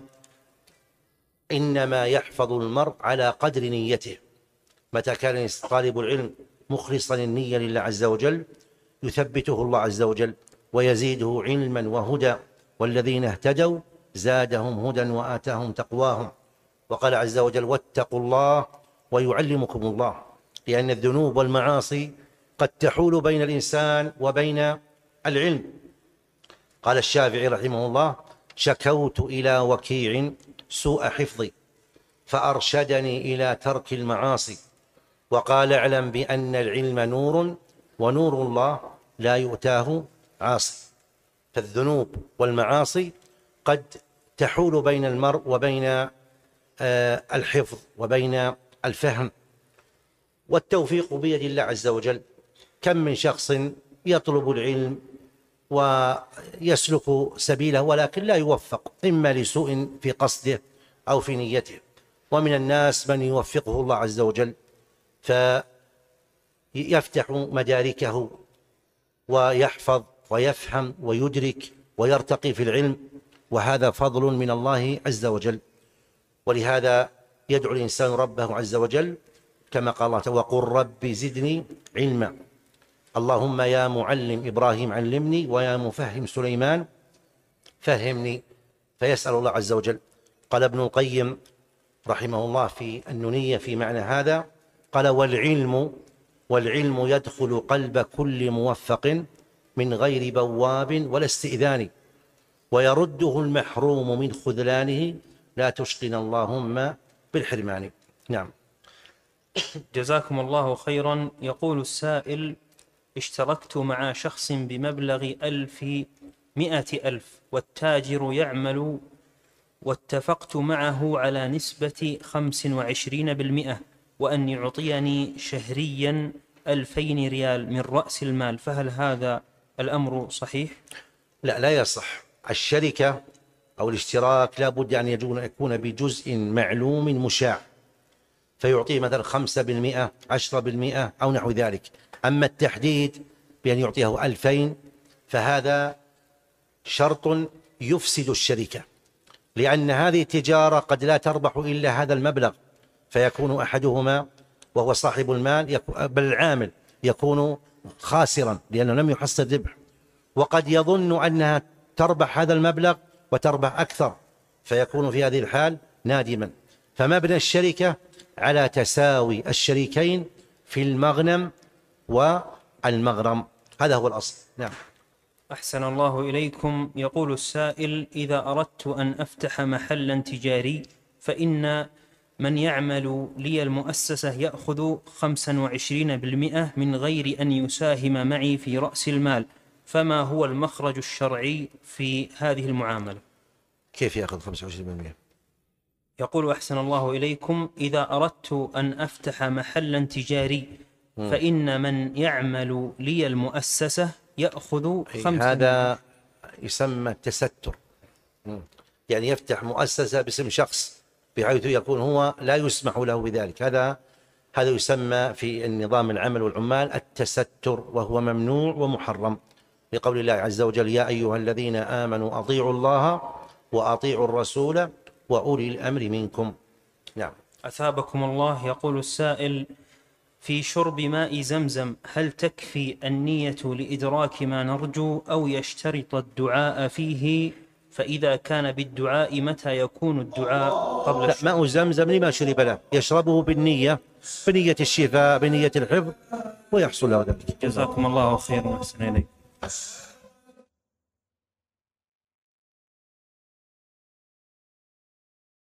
إنما يحفظ المرء على قدر نيته. متى كان طالب العلم مخلصا النية لله عز وجل يثبته الله عز وجل ويزيده علما وهدى، والذين اهتدوا زادهم هدى وآتاهم تقواهم. وقال عز وجل واتقوا الله ويعلمكم الله، لأن الذنوب والمعاصي قد تحول بين الإنسان وبين العلم. قال الشافعي رحمه الله شكوت إلى وكيع سوء حفظي فأرشدني إلى ترك المعاصي، وقال اعلم بأن العلم نور ونور الله لا يؤتاه عاصي. فالذنوب والمعاصي قد تحول بين المرء وبين الحفظ وبين الفهم، والتوفيق بيد الله عز وجل. كم من شخص يطلب العلم ويسلك سبيله ولكن لا يوفق، إما لسوء في قصده أو في نيته. ومن الناس من يوفقه الله عز وجل فيفتح مداركه ويحفظ ويفهم ويدرك ويرتقي في العلم، وهذا فضل من الله عز وجل. ولهذا يدعو الإنسان ربه عز وجل كما قال الله وقل رب زدني علما. اللهم يا معلم إبراهيم علمني ويا مفهم سليمان فهمني. فيسأل الله عز وجل. قال ابن القيم رحمه الله في النونية في معنى هذا قال والعلم والعلم يدخل قلب كل موفق من غير بواب ولا استئذان، ويرده المحروم من خذلانه لا تشقنا اللهم بالحرمان. نعم. جزاكم الله خيرا. يقول السائل اشتركت مع شخص بمبلغ ألف مئة ألف والتاجر يعمل، واتفقت معه على نسبة خمس وعشرين بالمئة وأن يعطيني شهريا ألفين ريال من رأس المال، فهل هذا الأمر صحيح؟ لا لا يصح. الشركة أو الاشتراك لا بد أن يكون بجزء معلوم مشاع، فيعطيه مثلا خمسة بالمئة عشرة بالمئة أو نحو ذلك. أما التحديد بأن يعطيه ألفين فهذا شرط يفسد الشركة، لأن هذه التجارة قد لا تربح إلا هذا المبلغ، فيكون أحدهما وهو صاحب المال بل العامل يكون خاسرا لأنه لم يحصل ربح، وقد يظن أنها تربح هذا المبلغ وتربح أكثر فيكون في هذه الحال نادما. فمبنى الشركة على تساوي الشريكين في المغنم والمغرم، هذا هو الأصل. نعم. أحسن الله إليكم. يقول السائل إذا أردت أن أفتح محلا تجاري فإن من يعمل لي المؤسسة يأخذ خمسا وعشرين بالمئة من غير أن يساهم معي في رأس المال، فما هو المخرج الشرعي في هذه المعاملة؟ كيف يأخذ خمسة وعشرين بالمئة؟ يقول أحسن الله إليكم إذا أردت أن أفتح محلا تجاري م. فإن من يعمل لي المؤسسة يأخذ خمسة. هذا يسمى التستر، يعني يفتح مؤسسة باسم شخص بحيث يكون هو لا يسمح له بذلك. هذا هذا يسمى في النظام العمل والعمال التستر، وهو ممنوع ومحرم لقول الله عز وجل يا أيها الذين آمنوا أطيعوا الله وأطيعوا الرسول وأولي الأمر منكم. نعم. أثابكم الله. يقول السائل في شرب ماء زمزم هل تكفي النية لإدراك ما نرجو أو يشترط الدعاء فيه فإذا كان بالدعاء متى يكون الدعاء قبل لا، الشرب؟ ماء زمزم لما شرب له يشربه بالنية، بنية الشفاء، بنية الحفظ، ويحصل له ذلك. جزاكم الله خيرا وأحسن إليكم.